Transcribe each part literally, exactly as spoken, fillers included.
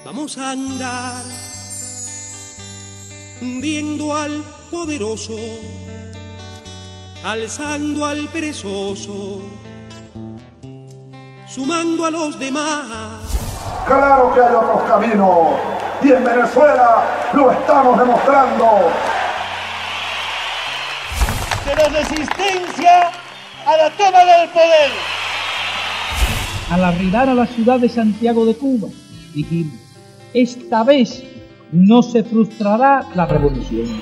Vamos a andar viendo al poderoso, alzando al perezoso, sumando a los demás. Claro que hay otros caminos y en Venezuela lo estamos demostrando. De la resistencia a la toma del poder. Al arribar a la ciudad de Santiago de Cuba, dijimos, esta vez no se frustrará la revolución.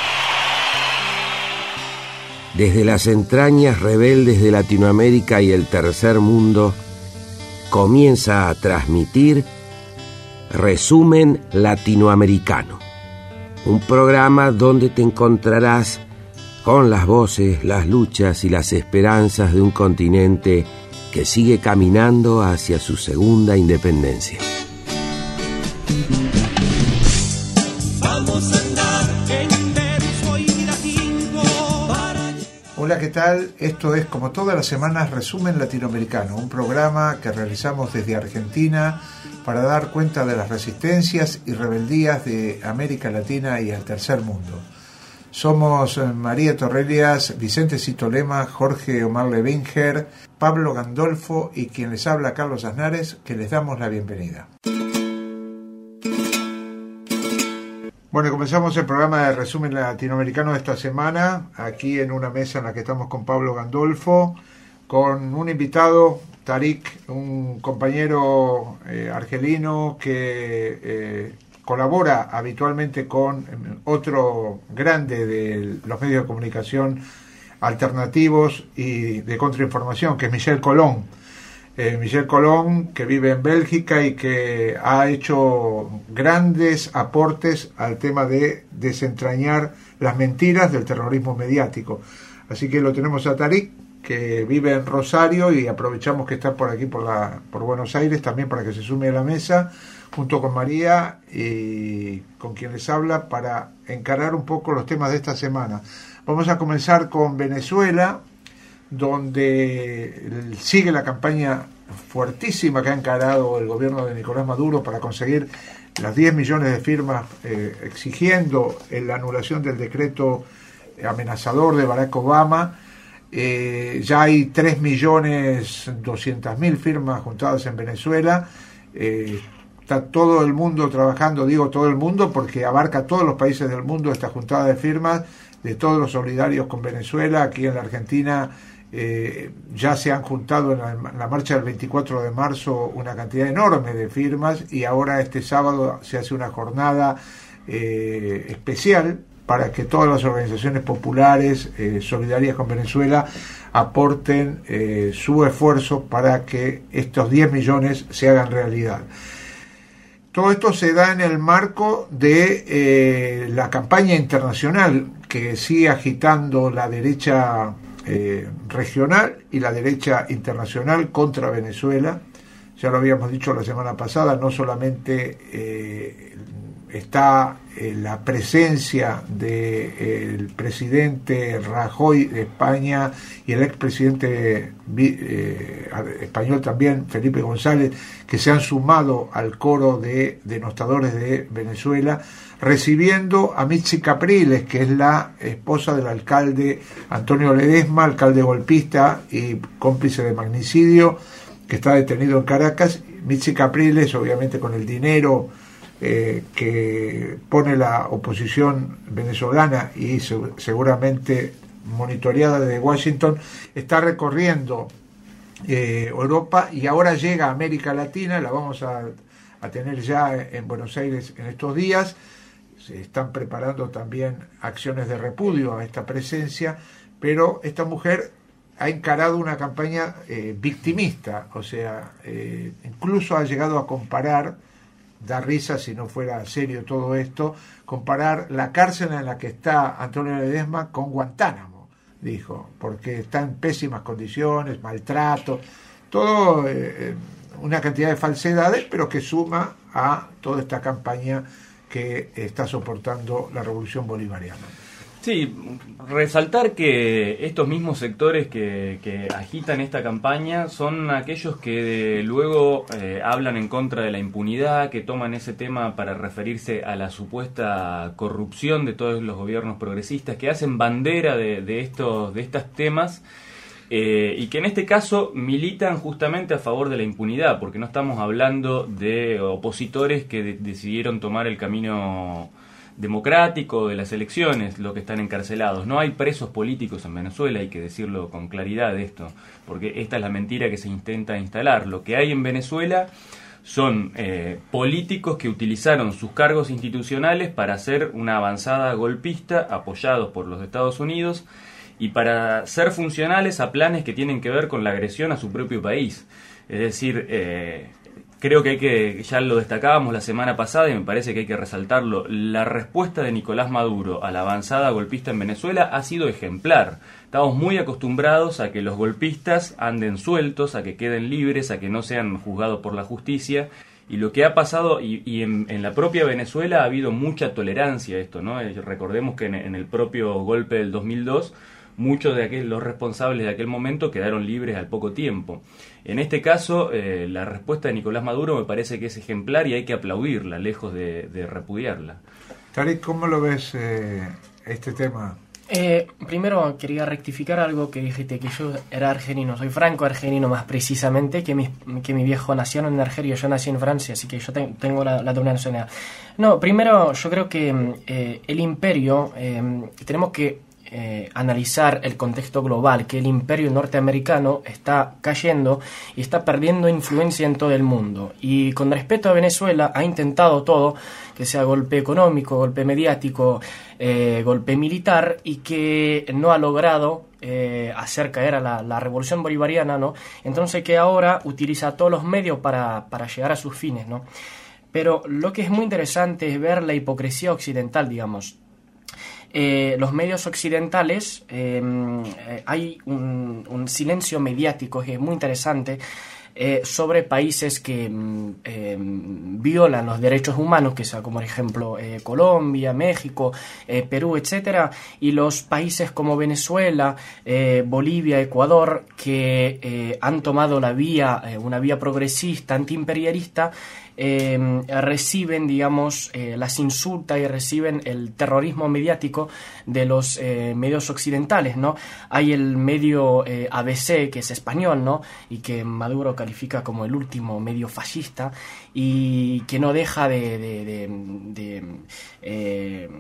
Desde las entrañas rebeldes de Latinoamérica y el tercer mundo, comienza a transmitir Resumen Latinoamericano, un programa donde te encontrarás con las voces, las luchas y las esperanzas de un continente que sigue caminando hacia su segunda independencia. Vamos a andar en verso y latingo para... Hola, ¿qué tal? Esto es, como todas las semanas, Resumen Latinoamericano, un programa que realizamos desde Argentina para dar cuenta de las resistencias y rebeldías de América Latina y el tercer mundo. Somos María Torrelias, Vicente Citolema, Jorge Omar Levinger, Pablo Gandolfo y quien les habla, Carlos Aznares, que les damos la bienvenida. Bueno, comenzamos el programa de Resumen Latinoamericano de esta semana, aquí en una mesa en la que estamos con Pablo Gandolfo, con un invitado, Tarik, un compañero eh, argelino que eh, colabora habitualmente con otro grande de los medios de comunicación alternativos y de contrainformación, que es Michel Colón. Eh, Michel Colón, que vive en Bélgica y que ha hecho grandes aportes al tema de desentrañar las mentiras del terrorismo mediático. Así que lo tenemos a Tarik, que vive en Rosario, y aprovechamos que está por aquí, por, la, por Buenos Aires, también para que se sume a la mesa, junto con María y con quien les habla, para encarar un poco los temas de esta semana. Vamos a comenzar con Venezuela, donde sigue la campaña fuertísima que ha encarado el gobierno de Nicolás Maduro para conseguir las diez millones de firmas eh, exigiendo la anulación del decreto amenazador de Barack Obama. Eh, ya hay tres millones doscientas mil firmas juntadas en Venezuela. Eh, está todo el mundo trabajando, digo todo el mundo porque abarca todos los países del mundo esta juntada de firmas de todos los solidarios con Venezuela. Aquí en la Argentina eh, ya se han juntado en la, en la marcha del veinticuatro de marzo una cantidad enorme de firmas, y ahora este sábado se hace una jornada eh, especial para que todas las organizaciones populares eh, solidarias con Venezuela aporten eh, su esfuerzo para que estos diez millones se hagan realidad. Todo esto se da en el marco de eh, la campaña internacional que sigue agitando la derecha eh, regional y la derecha internacional contra Venezuela. Ya lo habíamos dicho la semana pasada, no solamente eh, está eh, la presencia del eh, presidente Rajoy de España y el expresidente eh, español también, Felipe González, que se han sumado al coro de denostadores de Venezuela, recibiendo a Mitzi Capriles, que es la esposa del alcalde Antonio Ledesma, alcalde golpista y cómplice de magnicidio, que está detenido en Caracas. Mitzi Capriles, obviamente con el dinero eh, que pone la oposición venezolana y se, seguramente monitoreada desde Washington, está recorriendo eh, Europa y ahora llega a América Latina. La vamos a, a tener ya en Buenos Aires en estos días. Se están preparando también acciones de repudio a esta presencia, pero esta mujer ha encarado una campaña eh, victimista, o sea, eh, incluso ha llegado a comparar, da risa si no fuera serio todo esto, comparar la cárcel en la que está Antonio Ledesma con Guantánamo, dijo, porque está en pésimas condiciones, maltrato, todo eh, una cantidad de falsedades, pero que suma a toda esta campaña que está soportando la revolución bolivariana. Sí, resaltar que estos mismos sectores que, que agitan esta campaña son aquellos que luego eh, hablan en contra de la impunidad, que toman ese tema para referirse a la supuesta corrupción de todos los gobiernos progresistas, que hacen bandera de, de estos de estos temas. Eh, y que en este caso militan justamente a favor de la impunidad, porque no estamos hablando de opositores que de- decidieron tomar el camino democrático de las elecciones, los que están encarcelados. No hay presos políticos en Venezuela, hay que decirlo con claridad esto, porque esta es la mentira que se intenta instalar. Lo que hay en Venezuela son eh, políticos que utilizaron sus cargos institucionales para hacer una avanzada golpista, apoyados por los Estados Unidos, y para ser funcionales a planes que tienen que ver con la agresión a su propio país. Es decir, eh, creo que hay que, ya lo destacábamos la semana pasada y me parece que hay que resaltarlo, la respuesta de Nicolás Maduro a la avanzada golpista en Venezuela ha sido ejemplar. Estamos muy acostumbrados a que los golpistas anden sueltos, a que queden libres, a que no sean juzgados por la justicia. Y lo que ha pasado, y, y en, en la propia Venezuela ha habido mucha tolerancia a esto, ¿no? Eh, Recordemos que en, en el propio golpe del dos mil dos, muchos de aquel, los responsables de aquel momento quedaron libres al poco tiempo. En este caso, eh, la respuesta de Nicolás Maduro me parece que es ejemplar y hay que aplaudirla, lejos de, de repudiarla. Tarik, ¿cómo lo ves eh, este tema? Eh, primero quería rectificar algo que dijiste, que yo era argelino, soy franco-argelino más precisamente, que mi, que mi viejo nació en Argelia, yo nací en Francia, así que yo te, tengo la, la doble nacionalidad. No, primero yo creo que eh, el imperio, eh, tenemos que Eh, analizar el contexto global, que el imperio norteamericano está cayendo y está perdiendo influencia en todo el mundo. Y con respecto a Venezuela, ha intentado todo, que sea golpe económico, golpe mediático, eh, golpe militar, y que no ha logrado eh, hacer caer a la, la revolución bolivariana, ¿no? Entonces que ahora utiliza todos los medios para, para llegar a sus fines, ¿no? Pero lo que es muy interesante es ver la hipocresía occidental, digamos. Eh, los medios occidentales, eh, eh, hay un, un silencio mediático que es muy interesante eh, sobre países que eh, violan los derechos humanos, que sea como por ejemplo eh, Colombia, México, eh, Perú, etcétera, y los países como Venezuela, eh, Bolivia, Ecuador, que eh, han tomado la vía, eh, una vía progresista, antiimperialista. Eh, reciben, digamos, eh, las insultas y reciben el terrorismo mediático de los eh, medios occidentales, ¿no? Hay el medio eh, A B C, que es español, ¿no? Y que Maduro califica como el último medio fascista y que no deja de... de, de, de eh,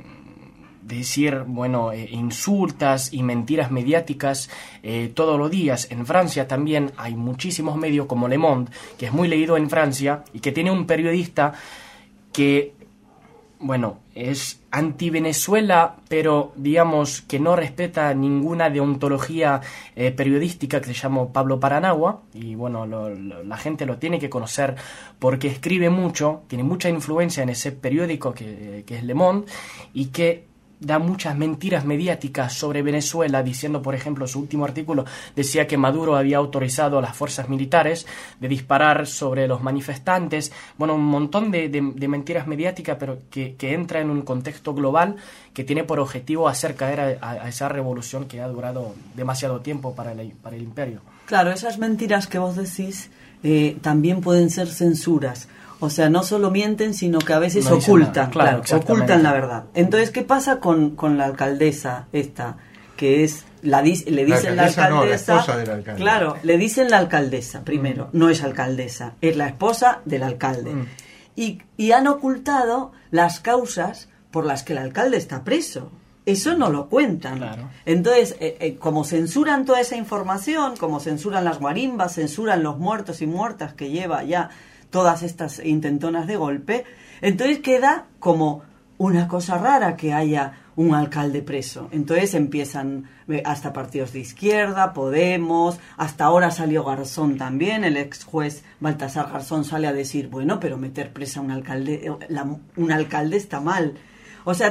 decir, bueno, eh, insultas y mentiras mediáticas eh, todos los días. En Francia también hay muchísimos medios como Le Monde, que es muy leído en Francia y que tiene un periodista que, bueno, es anti-Venezuela, pero digamos que no respeta ninguna deontología eh, periodística, que se llama Pablo Paranagua, y bueno, lo, lo, la gente lo tiene que conocer porque escribe mucho, tiene mucha influencia en ese periódico que, que es Le Monde, y que da muchas mentiras mediáticas sobre Venezuela, diciendo, por ejemplo, su último artículo decía que Maduro había autorizado a las fuerzas militares de disparar sobre los manifestantes. Bueno, un montón de, de, de mentiras mediáticas, pero que, que entra en un contexto global que tiene por objetivo hacer caer a, a esa revolución que ha durado demasiado tiempo para el, para el imperio. Claro, esas mentiras que vos decís eh, también pueden ser censuras. O sea, no solo mienten, sino que a veces no ocultan, claro, claro ocultan la verdad. Entonces, ¿qué pasa con, con la alcaldesa esta? Que es, la le dicen la alcaldesa, no, la esposa del alcalde. Claro, le dicen la alcaldesa, primero, mm. no es alcaldesa, es la esposa del alcalde. Mm. Y, y han ocultado las causas por las que el alcalde está preso. Eso no lo cuentan. Claro. Entonces, eh, eh, como censuran toda esa información, como censuran las guarimbas, censuran los muertos y muertas que lleva ya todas estas intentonas de golpe, entonces queda como una cosa rara que haya un alcalde preso. Entonces empiezan hasta partidos de izquierda, Podemos, hasta ahora salió Garzón también, el ex juez Baltasar Garzón sale a decir, bueno, pero meter presa a un alcalde, la, un alcalde está mal. O sea,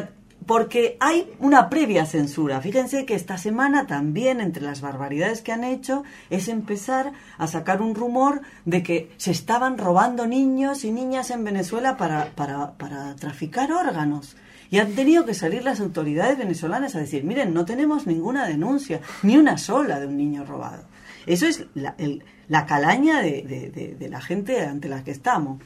porque hay una previa censura. Fíjense que esta semana también, entre las barbaridades que han hecho, es empezar a sacar un rumor de que se estaban robando niños y niñas en Venezuela para, para, para traficar órganos. Y han tenido que salir las autoridades venezolanas a decir, miren, no tenemos ninguna denuncia, ni una sola de un niño robado. Eso es la, el, la calaña de, de, de, de la gente ante la que estamos.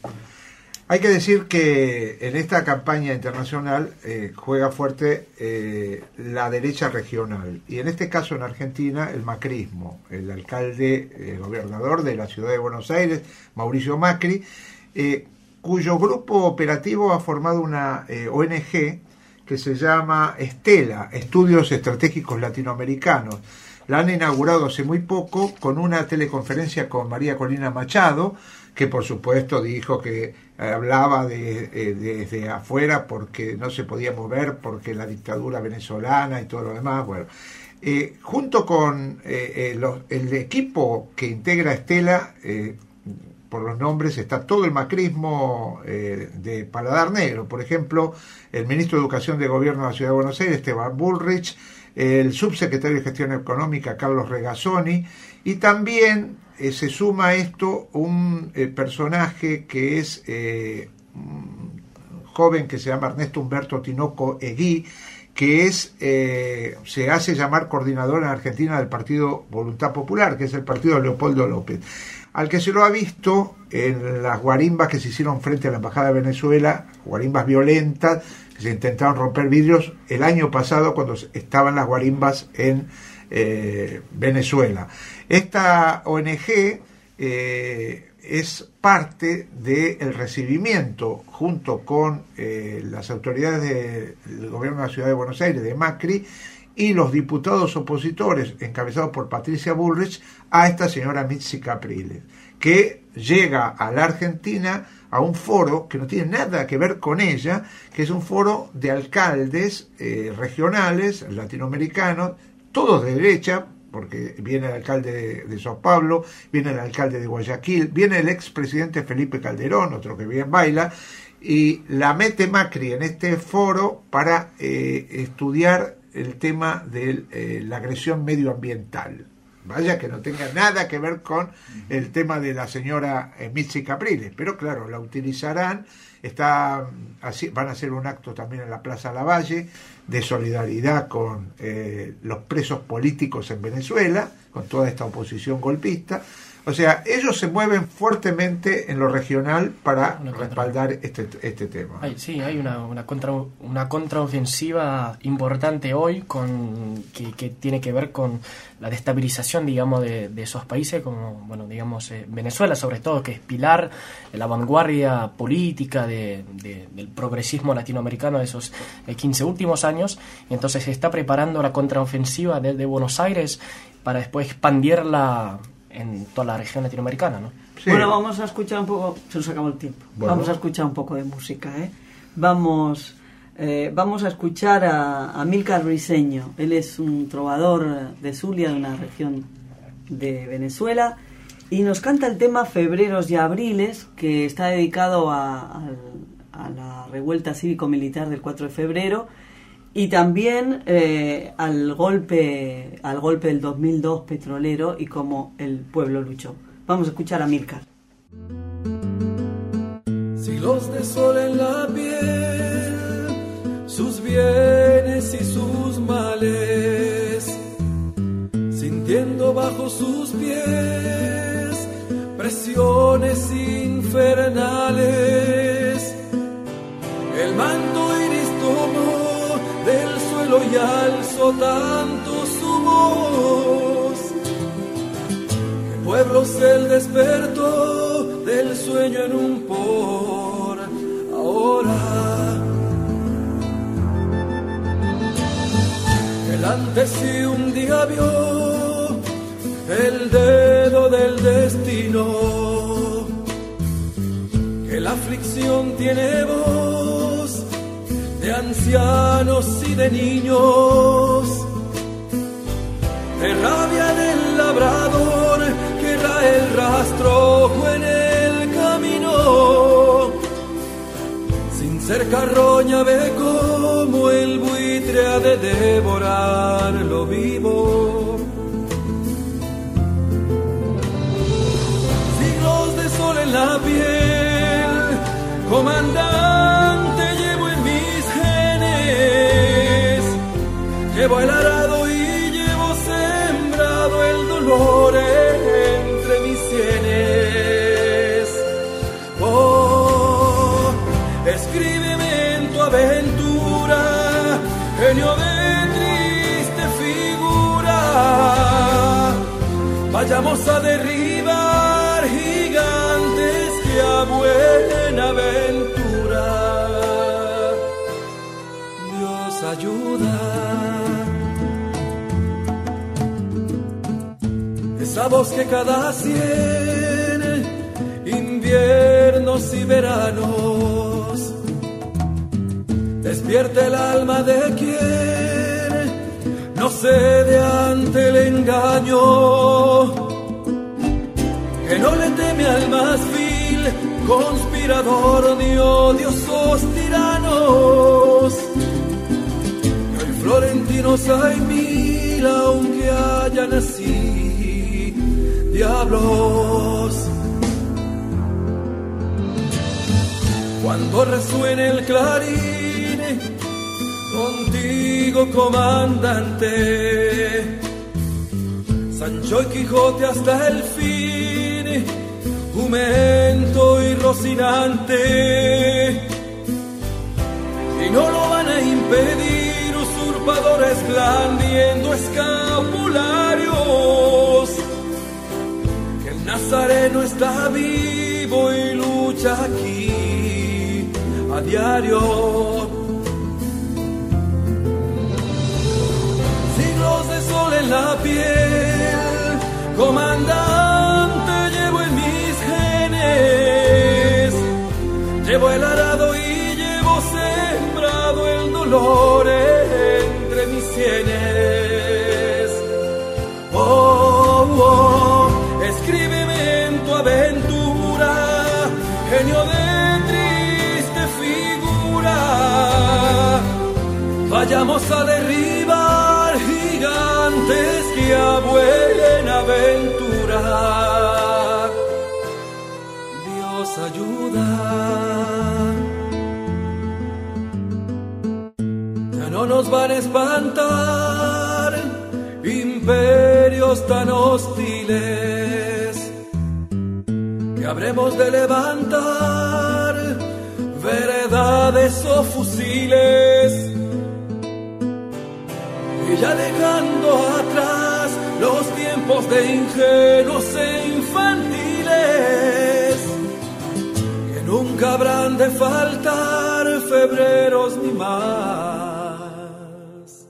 Hay que decir que en esta campaña internacional eh, juega fuerte eh, la derecha regional, y en este caso en Argentina el macrismo. El alcalde, el gobernador de la ciudad de Buenos Aires, Mauricio Macri, eh, cuyo grupo operativo ha formado una eh, O N G que se llama Estela, Estudios Estratégicos Latinoamericanos. La han inaugurado hace muy poco con una teleconferencia con María Corina Machado, que por supuesto dijo que hablaba de, de, desde afuera porque no se podía mover, porque la dictadura venezolana y todo lo demás. Bueno, eh, junto con eh, eh, los, el equipo que integra Estela, eh, por los nombres, está todo el macrismo eh, de Paladar Negro. Por ejemplo, el ministro de Educación de Gobierno de la Ciudad de Buenos Aires, Esteban Bullrich, el subsecretario de Gestión Económica, Carlos Regazzoni, y también eh, se suma a esto un eh, personaje que es eh, un joven que se llama Ernesto Humberto Tinoco Egui, que es eh, se hace llamar coordinador en Argentina del Partido Voluntad Popular, que es el partido de Leopoldo López, al que se lo ha visto en las guarimbas que se hicieron frente a la Embajada de Venezuela, guarimbas violentas, que se intentaron romper vidrios el año pasado cuando estaban las guarimbas en eh, Venezuela. Esta O N G eh, es parte del recibimiento, junto con eh, las autoridades de, del gobierno de la Ciudad de Buenos Aires, de Macri, y los diputados opositores, encabezados por Patricia Bullrich, a esta señora Mitzi Capriles, que llega a la Argentina a un foro que no tiene nada que ver con ella, que es un foro de alcaldes eh, regionales, latinoamericanos, todos de derecha, porque viene el alcalde de, de São Paulo, viene el alcalde de Guayaquil, viene el expresidente Felipe Calderón, otro que bien baila, y la mete Macri en este foro para eh, estudiar el tema de eh, la agresión medioambiental. Vaya que no tenga nada que ver con el tema de la señora eh, Mitzi Capriles, pero claro, la utilizarán. Está, así, van a hacer un acto también en la Plaza Lavalle de solidaridad con eh, los presos políticos en Venezuela, con toda esta oposición golpista. O sea, ellos se mueven fuertemente en lo regional para una respaldar este, este tema. Hay, sí, hay una, una, contra, una contraofensiva importante hoy con que, que tiene que ver con la destabilización, digamos, de, de esos países, como, bueno, digamos, eh, Venezuela sobre todo, que es pilar de la vanguardia política de, de, del progresismo latinoamericano de esos eh, quince últimos años. Y entonces se está preparando la contraofensiva desde Buenos Aires para después expandirla en toda la región latinoamericana, ¿no? Sí. Bueno, vamos a escuchar un poco, se nos acabó el tiempo, bueno. Vamos a escuchar un poco de música, ¿eh? Vamos, eh, vamos a escuchar a, a Amílcar Briceño. Él es un trovador de Zulia, de una región de Venezuela, y nos canta el tema Febreros y Abriles, que está dedicado a, a, a la revuelta cívico-militar del cuatro de febrero, y también eh, al golpe al golpe del dos mil dos petrolero y cómo el pueblo luchó. Vamos a escuchar a Amílcar. Siglos de sol en la piel, sus bienes y sus males, sintiendo bajo sus pies presiones infernales. El mando iris tomó del suelo y alzó tanto su voz, que pueblos él despertó del sueño en un por ahora. Delante sí un día vio el dedo del destino, que la aflicción tiene voz de ancianos y de niños, de rabia del labrador que rae el rastrojo en el camino, sin ser carroña beco como el buitre ha de devorar lo vivo. Siglos de sol en la piel, comandante, llevo en mis genes, llevo el arado y llevo sembrado el dolor entre mis sienes. Oh, escríbeme en tu aventura, genio de triste figura, vayamos a derribar gigantes que a buena ventura Dios ayuda. Esa voz que cada cien inviernos y veranos despierta el alma de quien no cede ante el engaño, que no le teme al más vil conspirador ni odiosos tiranos. Que hoy florentinos hay mil, aunque hayan así diablos. Cuando resuene el clarín, contigo comandante, Sancho y Quijote hasta el fin, Jumento y Rocinante, y no lo van a impedir usurpadores blandiendo escapularios, que el Nazareno está vivo y lucha aquí a diario. Siglos de sol en la piel, comandante, llevo en mis genes, llevo el arado y llevo sembrado el dolor entre mis sienes. Oh, oh, escríbeme en tu aventura, genio de triste figura, vayamos a derribar gigantes que a buena ventura Dios ayuda. Ya no nos van a espantar imperios tan hostiles, que habremos de levantar veredades o fusiles, y ya dejando atrás los tiempos de ingenuos e infantiles, que nunca habrán de faltar febreros ni más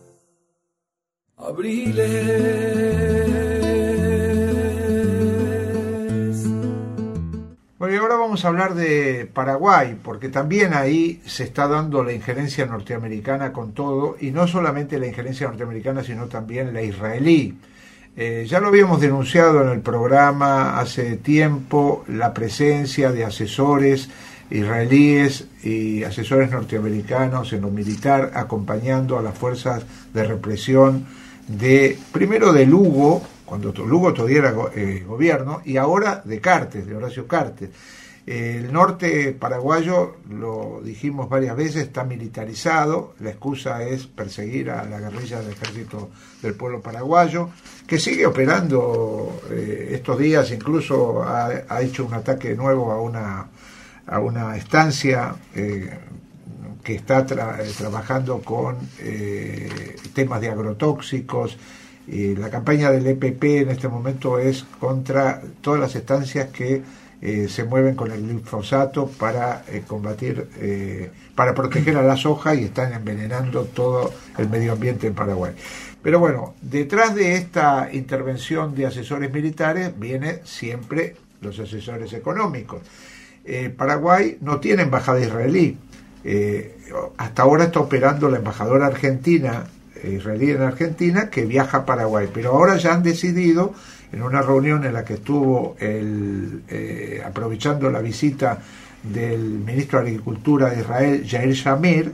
abriles. Bueno, y ahora vamos a hablar de Paraguay, porque también ahí se está dando la injerencia norteamericana con todo, y no solamente la injerencia norteamericana, sino también la israelí. Eh, ya lo habíamos denunciado en el programa hace tiempo, la presencia de asesores israelíes y asesores norteamericanos en lo militar acompañando a las fuerzas de represión de, primero de Lugo, cuando Lugo todavía era eh, gobierno, y ahora de Cartes, de Horacio Cartes. El norte paraguayo, lo dijimos varias veces, está militarizado. La excusa es perseguir a la guerrilla del Ejército del Pueblo Paraguayo, que sigue operando eh, estos días. Incluso ha, ha hecho un ataque nuevo a una, a una estancia eh, que está tra- trabajando con eh, temas de agrotóxicos. Y la campaña del E P P en este momento es contra todas las estancias que Eh, se mueven con el glifosato para eh, combatir, eh, para proteger a la soja, y están envenenando todo el medio ambiente en Paraguay. Pero bueno, detrás de esta intervención de asesores militares viene siempre los asesores económicos. Eh, Paraguay no tiene embajada israelí. Eh, hasta ahora está operando la embajadora argentina, eh, israelí en Argentina, que viaja a Paraguay, pero ahora ya han decidido, en una reunión en la que estuvo el, eh, aprovechando la visita del ministro de Agricultura de Israel, Yair Shamir,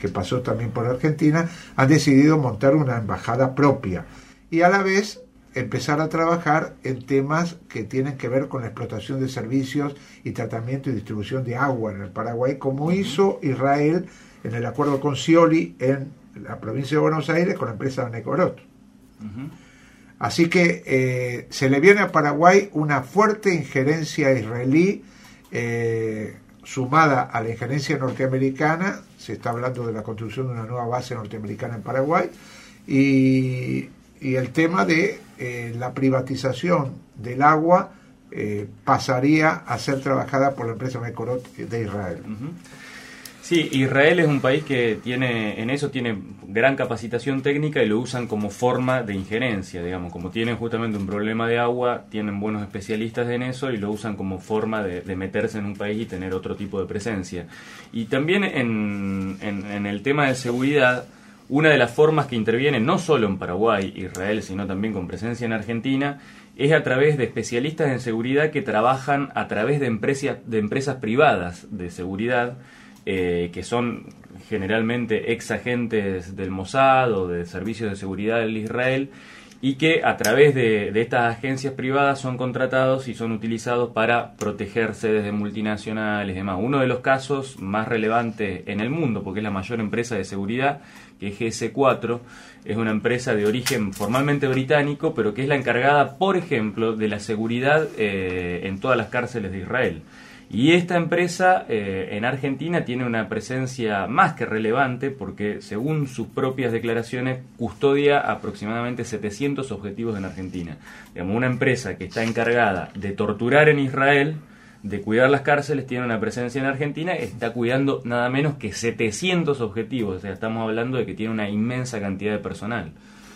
que pasó también por Argentina, han decidido montar una embajada propia y a la vez empezar a trabajar en temas que tienen que ver con la explotación de servicios y tratamiento y distribución de agua en el Paraguay, como hizo Israel en el acuerdo con Scioli en la provincia de Buenos Aires con la empresa Necorot. Uh-huh. Así que eh, se le viene a Paraguay una fuerte injerencia israelí, eh, sumada a la injerencia norteamericana. Se está hablando de la construcción de una nueva base norteamericana en Paraguay, y, y el tema de eh, la privatización del agua eh, pasaría a ser trabajada por la empresa Necorot de Israel. Uh-huh. Sí, Israel es un país que tiene, en eso tiene gran capacitación técnica y lo usan como forma de injerencia, digamos, como tienen justamente un problema de agua, tienen buenos especialistas en eso y lo usan como forma de, de meterse en un país y tener otro tipo de presencia. Y también en, en, en el tema de seguridad, una de las formas que intervienen no solo en Paraguay, Israel, sino también con presencia en Argentina, es a través de especialistas en seguridad que trabajan a través de empresas, de empresas privadas de seguridad, Eh, que son generalmente ex agentes del Mossad o de servicios de seguridad del Israel, y que a través de, de estas agencias privadas son contratados y son utilizados para protegerse desde multinacionales y demás. Uno de los casos más relevantes en el mundo, porque es la mayor empresa de seguridad, que es G S cuatro, es una empresa de origen formalmente británico, pero que es la encargada, por ejemplo, de la seguridad eh, en todas las cárceles de Israel. Y esta empresa eh, en Argentina tiene una presencia más que relevante porque, según sus propias declaraciones, custodia aproximadamente setecientos objetivos en Argentina. Digamos, una empresa que está encargada de torturar en Israel, de cuidar las cárceles, tiene una presencia en Argentina, está cuidando nada menos que setecientos objetivos. O sea, estamos hablando de que tiene una inmensa cantidad de personal.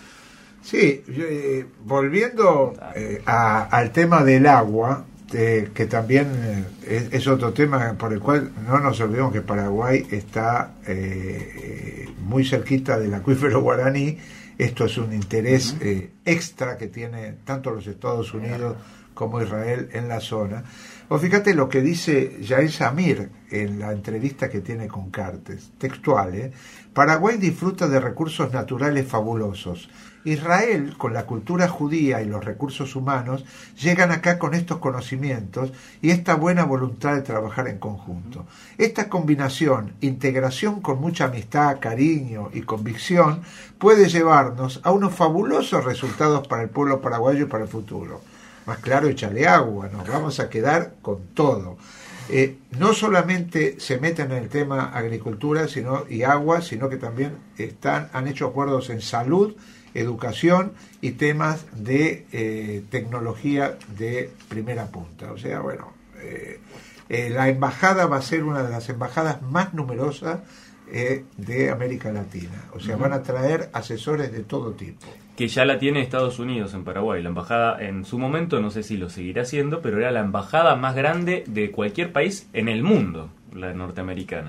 Sí, eh, volviendo eh, a, al tema del agua, Eh, que también eh, es, es otro tema por el cual no nos olvidemos que Paraguay está eh, eh, muy cerquita del acuífero guaraní. Esto es un interés eh, extra que tiene tanto los Estados Unidos como Israel en la zona. O fíjate lo que dice Yael Samir en la entrevista que tiene con Cartes, textual, ¿eh? Paraguay disfruta de recursos naturales fabulosos. Israel, con la cultura judía y los recursos humanos, llegan acá con estos conocimientos y esta buena voluntad de trabajar en conjunto. Esta combinación, integración con mucha amistad, cariño y convicción, puede llevarnos a unos fabulosos resultados para el pueblo paraguayo y para el futuro. Más claro, échale agua, nos vamos a quedar con todo. Eh, no solamente se meten en el tema agricultura sino, y agua, sino que también están, han hecho acuerdos en salud, educación y temas de eh, tecnología de primera punta. O sea, bueno, eh, eh, la embajada va a ser una de las embajadas más numerosas eh, de América Latina. O sea, uh-huh. van a traer asesores de todo tipo. Que ya la tiene Estados Unidos en Paraguay. La embajada en su momento, no sé si lo seguirá haciendo, pero era la embajada más grande de cualquier país en el mundo, la norteamericana.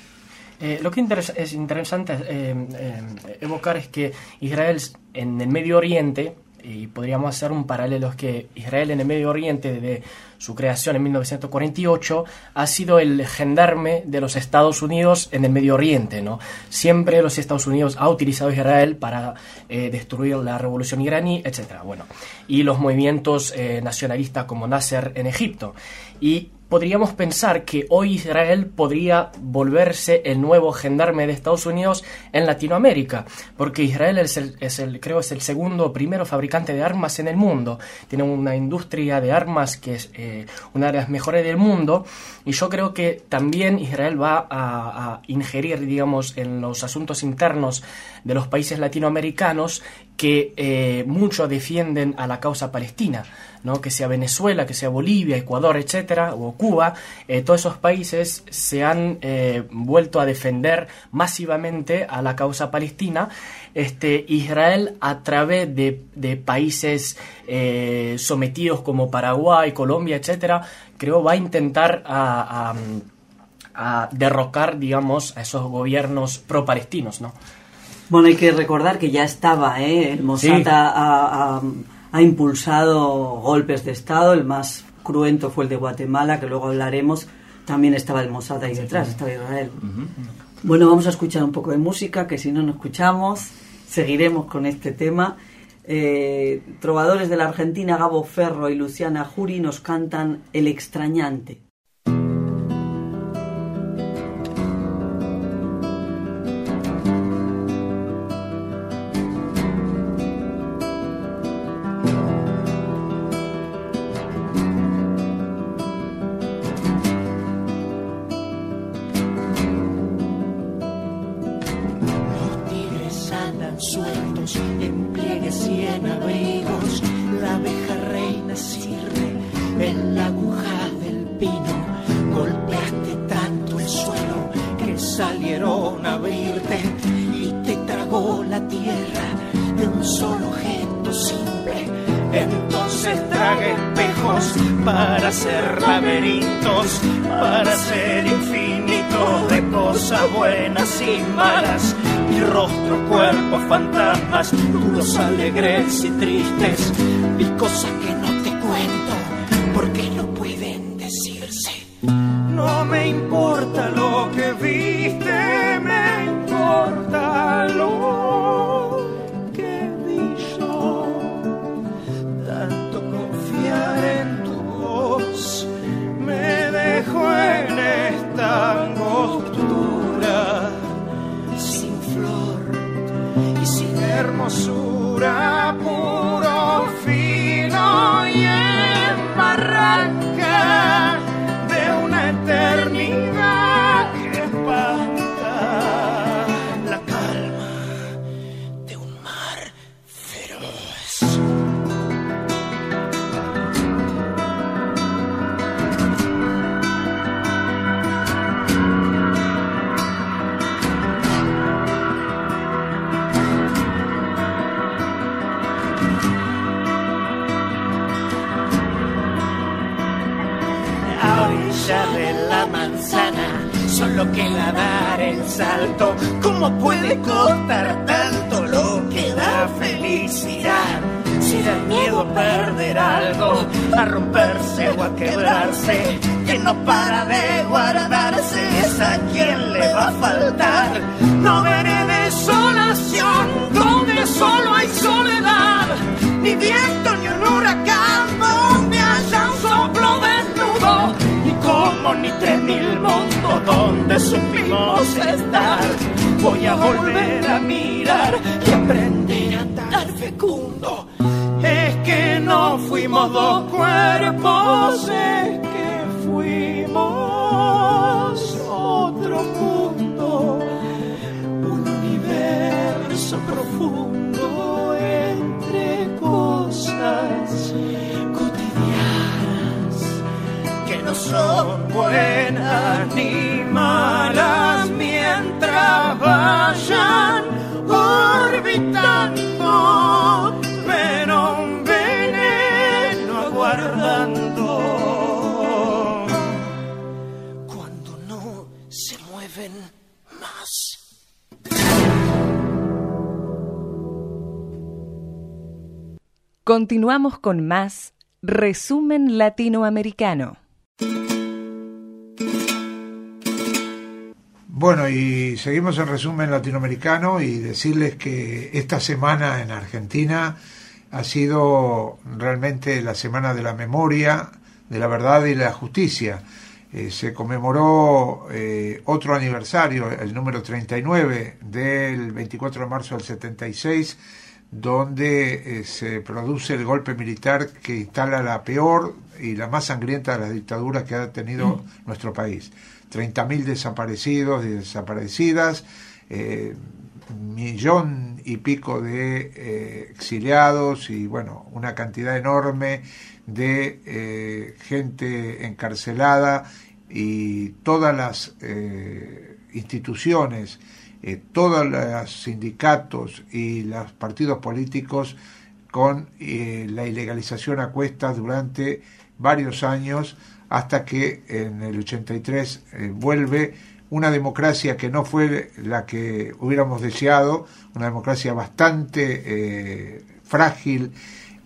Eh, lo que interesa, es interesante eh, eh, evocar es que Israel en el Medio Oriente, y podríamos hacer un paralelo, es que Israel en el Medio Oriente desde su creación en mil novecientos cuarenta y ocho ha sido el gendarme de los Estados Unidos en el Medio Oriente, ¿no? Siempre los Estados Unidos ha utilizado Israel para eh, destruir la revolución iraní, etcétera. Bueno, y los movimientos eh, nacionalistas como Nasser en Egipto. Y podríamos pensar que hoy Israel podría volverse el nuevo gendarme de Estados Unidos en Latinoamérica, porque Israel es el, es el, creo es el segundo o primero fabricante de armas en el mundo. Tiene una industria de armas que es eh, una de las mejores del mundo, y yo creo que también Israel va a, a ingerir, digamos, en los asuntos internos de los países latinoamericanos que eh, mucho defienden a la causa palestina, ¿no? Que sea Venezuela, que sea Bolivia, Ecuador, etcétera, o Cuba, eh, todos esos países se han eh, vuelto a defender masivamente a la causa palestina. Este, Israel, a través de, de países eh, sometidos como Paraguay, Colombia, etcétera, creo va a intentar a, a, a derrocar, digamos, a esos gobiernos pro-palestinos, ¿no? Bueno, hay que recordar que ya estaba, ¿eh? El Mossad sí. ha, ha, ha impulsado golpes de Estado. El más cruento fue el de Guatemala, que luego hablaremos. También estaba el Mossad ahí detrás, estaba Israel. Uh-huh. Bueno, vamos a escuchar un poco de música, que si no, no escuchamos. Seguiremos con este tema. Eh, trovadores de la Argentina, Gabo Ferro y Luciana Jury, nos cantan El extrañante. Para ser laberintos, para ser infinito de cosas buenas y malas, mi rostro, cuerpo, fantasmas, duros, alegres y tristes, y cosas que no te cuento porque no pueden decirse. No me importa lo que viste, me importa lo que vi yo. Tanto confiar en me dejo en esta angostura, sin flor y sin hermosura, puro fino y en barranca de una eternidad que espanta la calma de un mar feroz. De la manzana solo queda dar el salto. ¿Cómo puede costar tanto lo que da felicidad? Si da miedo perder algo, a romperse o a quebrarse, que no para de guardarse, es a quien le va a faltar. No veré desolación donde solo hay soledad, ni viento ni un huracán donde haya un soplo desnudo, como ni tres mil mundos donde supimos estar. Voy a volver a mirar y aprender a andar fecundo. Es que no fuimos dos cuerpos, es que fuimos otro mundo, un universo profundo entre cosas que no son buenas ni malas mientras vayan orbitando, pero un veneno aguardando cuando no se mueven más. Continuamos con más Resumen Latinoamericano. Bueno, y seguimos en Resumen Latinoamericano y decirles que esta semana en Argentina ha sido realmente la semana de la memoria, de la verdad y la justicia. Eh, se conmemoró eh, otro aniversario, el número treinta y nueve del veinticuatro de marzo del setenta y seis, donde eh, se produce el golpe militar que instala la peor y la más sangrienta de las dictaduras que ha tenido mm. nuestro país. treinta mil desaparecidos y desaparecidas, eh, millón y pico de eh, exiliados y, bueno, una cantidad enorme de eh, gente encarcelada y todas las eh, instituciones, eh, todos los sindicatos y los partidos políticos con eh, la ilegalización a cuestas durante varios años, hasta que en el ochenta y tres eh, vuelve una democracia que no fue la que hubiéramos deseado, una democracia bastante eh, frágil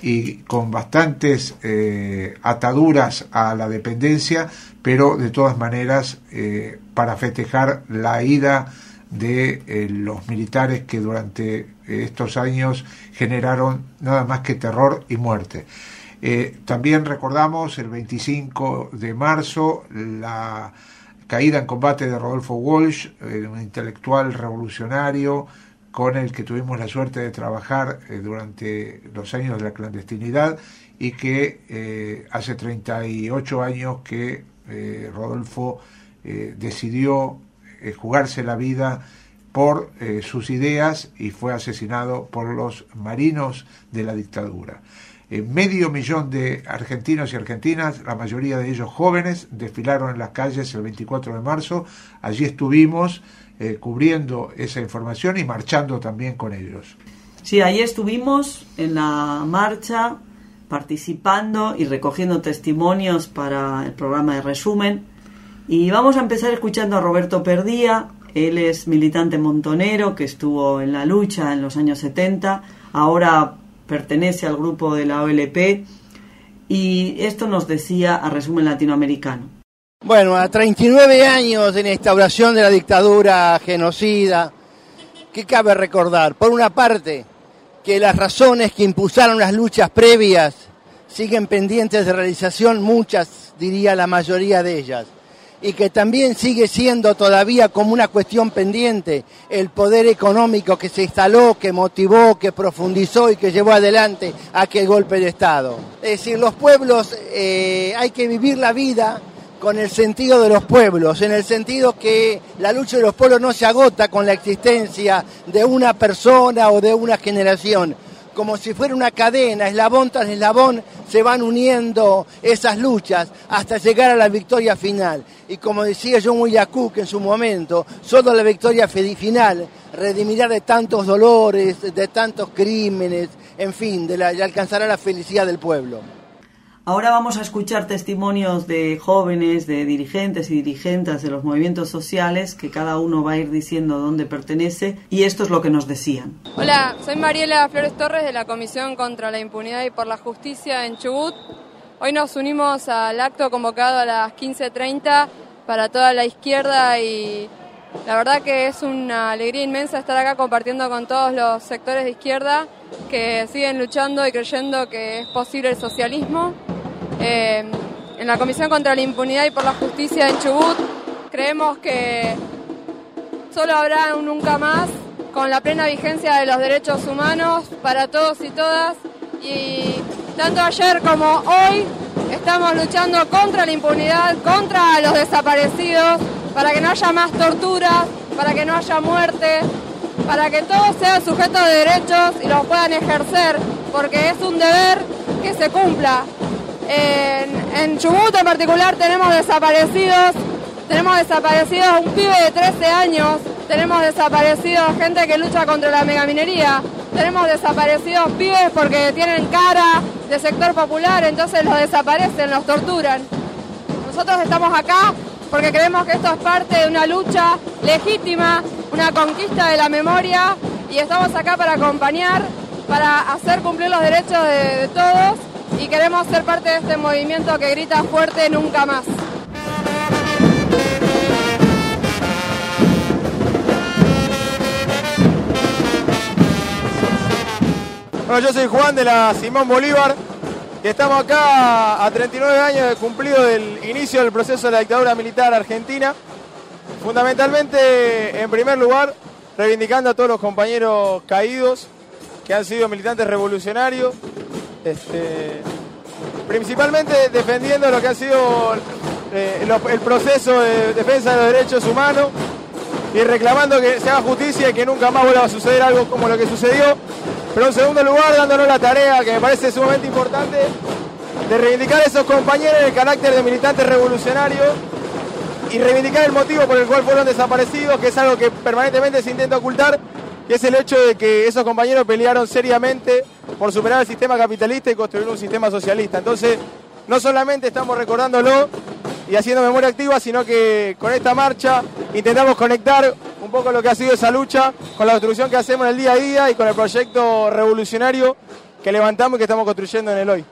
y con bastantes eh, ataduras a la dependencia, pero de todas maneras eh, para festejar la ida de eh, los militares que durante eh, estos años generaron nada más que terror y muerte. Eh, también recordamos el veinticinco de marzo la caída en combate de Rodolfo Walsh, eh, un intelectual revolucionario con el que tuvimos la suerte de trabajar eh, durante los años de la clandestinidad, y que eh, hace treinta y ocho años que eh, Rodolfo eh, decidió eh, jugarse la vida por eh, sus ideas y fue asesinado por los marinos de la dictadura. Eh, medio millón de argentinos y argentinas, la mayoría de ellos jóvenes, desfilaron en las calles el veinticuatro de marzo. Allí estuvimos eh, cubriendo esa información y marchando también con ellos. Sí, ahí estuvimos en la marcha participando y recogiendo testimonios para el programa de resumen. Y vamos a empezar escuchando a Roberto Perdía. Él es militante montonero que estuvo en la lucha en los años setenta, ahora pertenece al grupo de la O L P, y esto nos decía a Resumen Latinoamericano. Bueno, a treinta y nueve años de la instauración de la dictadura genocida, ¿qué cabe recordar? Por una parte, que las razones que impulsaron las luchas previas siguen pendientes de realización, muchas, diría la mayoría de ellas, y que también sigue siendo todavía como una cuestión pendiente el poder económico que se instaló, que motivó, que profundizó y que llevó adelante aquel golpe de Estado. Es decir, los pueblos, eh, hay que vivir la vida con el sentido de los pueblos, en el sentido que la lucha de los pueblos no se agota con la existencia de una persona o de una generación. Como si fuera una cadena, eslabón tras eslabón, se van uniendo esas luchas hasta llegar a la victoria final. Y como decía John William Cook en su momento, solo la victoria final redimirá de tantos dolores, de tantos crímenes, en fin, de la, y alcanzará la felicidad del pueblo. Ahora vamos a escuchar testimonios de jóvenes, de dirigentes y dirigentes de los movimientos sociales, que cada uno va a ir diciendo dónde pertenece, y esto es lo que nos decían. Hola, soy Mariela Flores Torres de la Comisión contra la Impunidad y por la Justicia en Chubut. Hoy nos unimos al acto convocado a las quince treinta para toda la izquierda y la verdad que es una alegría inmensa estar acá compartiendo con todos los sectores de izquierda que siguen luchando y creyendo que es posible el socialismo. Eh, en la Comisión contra la Impunidad y por la Justicia en Chubut creemos que solo habrá un nunca más con la plena vigencia de los derechos humanos para todos y todas, y tanto ayer como hoy estamos luchando contra la impunidad, contra los desaparecidos, para que no haya más torturas, para que no haya muerte, para que todos sean sujetos de derechos y los puedan ejercer, porque es un deber que se cumpla. En, en Chubut en particular tenemos desaparecidos, tenemos desaparecidos un pibe de trece años, tenemos desaparecidos gente que lucha contra la megaminería, tenemos desaparecidos pibes porque tienen cara de sector popular, entonces los desaparecen, los torturan. Nosotros estamos acá porque creemos que esto es parte de una lucha legítima, una conquista de la memoria, y estamos acá para acompañar, para hacer cumplir los derechos de, de todos, y queremos ser parte de este movimiento que grita fuerte nunca más. Bueno, yo soy Juan de la Simón Bolívar y estamos acá a treinta y nueve años de cumplido del inicio del proceso de la dictadura militar argentina, fundamentalmente, en primer lugar, reivindicando a todos los compañeros caídos que han sido militantes revolucionarios, este, principalmente defendiendo lo que ha sido eh, lo, el proceso de defensa de los derechos humanos y reclamando que se haga justicia y que nunca más vuelva a suceder algo como lo que sucedió. Pero en segundo lugar, dándonos la tarea, que me parece sumamente importante, de reivindicar a esos compañeros en el carácter de militantes revolucionarios y reivindicar el motivo por el cual fueron desaparecidos, que es algo que permanentemente se intenta ocultar, que es el hecho de que esos compañeros pelearon seriamente por superar el sistema capitalista y construir un sistema socialista. Entonces, no solamente estamos recordándolo y haciendo memoria activa, sino que con esta marcha intentamos conectar un poco lo que ha sido esa lucha con la construcción que hacemos en el día a día y con el proyecto revolucionario que levantamos y que estamos construyendo en el hoy.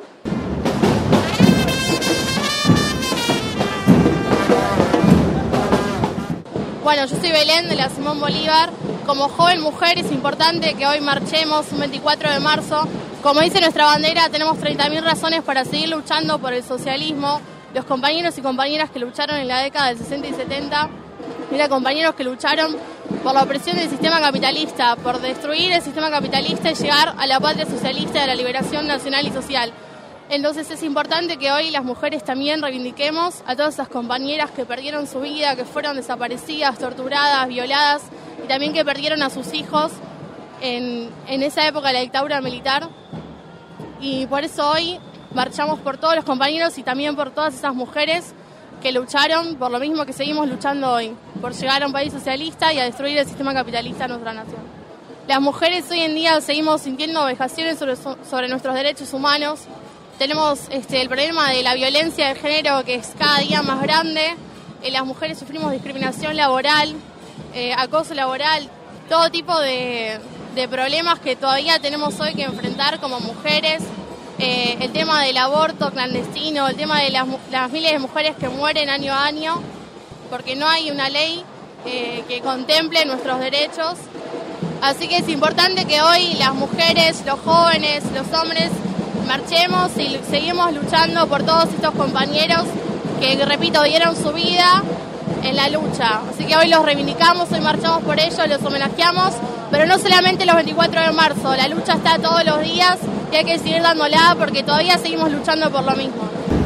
Bueno, yo soy Belén de la Simón Bolívar. Como joven mujer es importante que hoy marchemos un veinticuatro de marzo. Como dice nuestra bandera, tenemos treinta mil razones para seguir luchando por el socialismo. Los compañeros y compañeras que lucharon en la década del sesenta y setenta, mira, compañeros que lucharon por la opresión del sistema capitalista, por destruir el sistema capitalista y llegar a la patria socialista de la liberación nacional y social. Entonces es importante que hoy las mujeres también reivindiquemos a todas esas compañeras que perdieron su vida, que fueron desaparecidas, torturadas, violadas y también que perdieron a sus hijos en, en esa época de la dictadura militar. Y por eso hoy marchamos por todos los compañeros y también por todas esas mujeres que lucharon por lo mismo que seguimos luchando hoy, por llegar a un país socialista y a destruir el sistema capitalista de nuestra nación. Las mujeres hoy en día seguimos sintiendo vejaciones sobre, sobre nuestros derechos humanos. Tenemos este, el problema de la violencia de género que es cada día más grande. Eh, las mujeres sufrimos discriminación laboral, eh, acoso laboral, todo tipo de, de problemas que todavía tenemos hoy que enfrentar como mujeres. Eh, el tema del aborto clandestino, el tema de las, las miles de mujeres que mueren año a año, porque no hay una ley eh, que contemple nuestros derechos. Así que es importante que hoy las mujeres, los jóvenes, los hombres, marchemos y seguimos luchando por todos estos compañeros que, repito, dieron su vida en la lucha. Así que hoy los reivindicamos, hoy marchamos por ellos, los homenajeamos, pero no solamente los veinticuatro de marzo, la lucha está todos los días y hay que seguir dándola porque todavía seguimos luchando por lo mismo.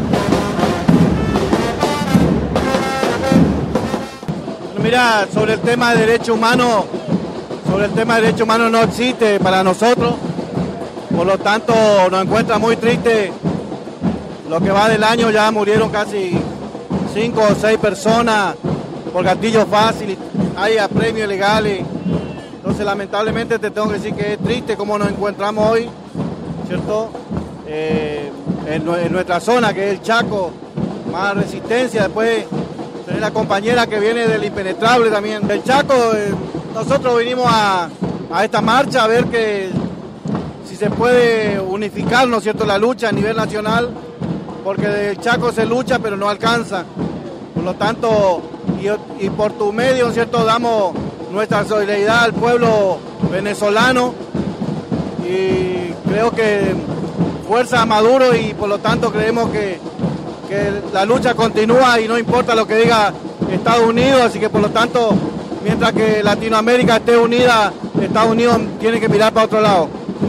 Mira, sobre el tema de derechos humanos, sobre el tema de derechos humanos no existe para nosotros. Por lo tanto, nos encuentra muy triste. Lo que va del año ya murieron casi cinco o seis personas por gatillo fácil, hay apremios legales. Entonces, lamentablemente, te tengo que decir que es triste cómo nos encontramos hoy, ¿cierto? Eh, en, en nuestra zona, que es el Chaco, más resistencia. Después, tener la compañera que viene del Impenetrable también. Del Chaco, eh, nosotros vinimos a, a esta marcha a ver que si se puede unificar, ¿no es cierto?, la lucha a nivel nacional, porque del Chaco se lucha pero no alcanza. Por lo tanto, y, y por tu medio, ¿no es cierto?, damos nuestra solidaridad al pueblo venezolano y creo que fuerza a Maduro y por lo tanto creemos que, que la lucha continúa y no importa lo que diga Estados Unidos, así que por lo tanto, mientras que Latinoamérica esté unida, Estados Unidos tiene que mirar para otro lado.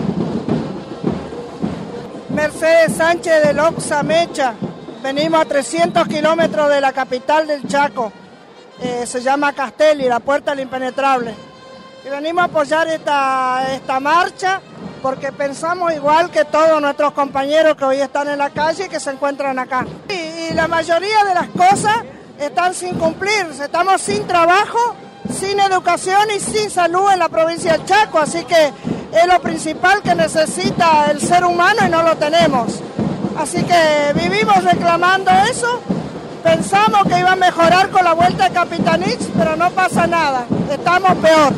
Mercedes Sánchez de Loxa Mecha, venimos a trescientos kilómetros de la capital del Chaco, eh, se llama Castelli, la puerta del impenetrable. Y venimos a apoyar esta, esta marcha porque pensamos igual que todos nuestros compañeros que hoy están en la calle y que se encuentran acá. Y, y la mayoría de las cosas están sin cumplir, estamos sin trabajo, sin educación y sin salud en la provincia del Chaco, así que es lo principal que necesita el ser humano y no lo tenemos. Así que vivimos reclamando eso, pensamos que iba a mejorar con la vuelta de Capitanich, pero no pasa nada, estamos peor.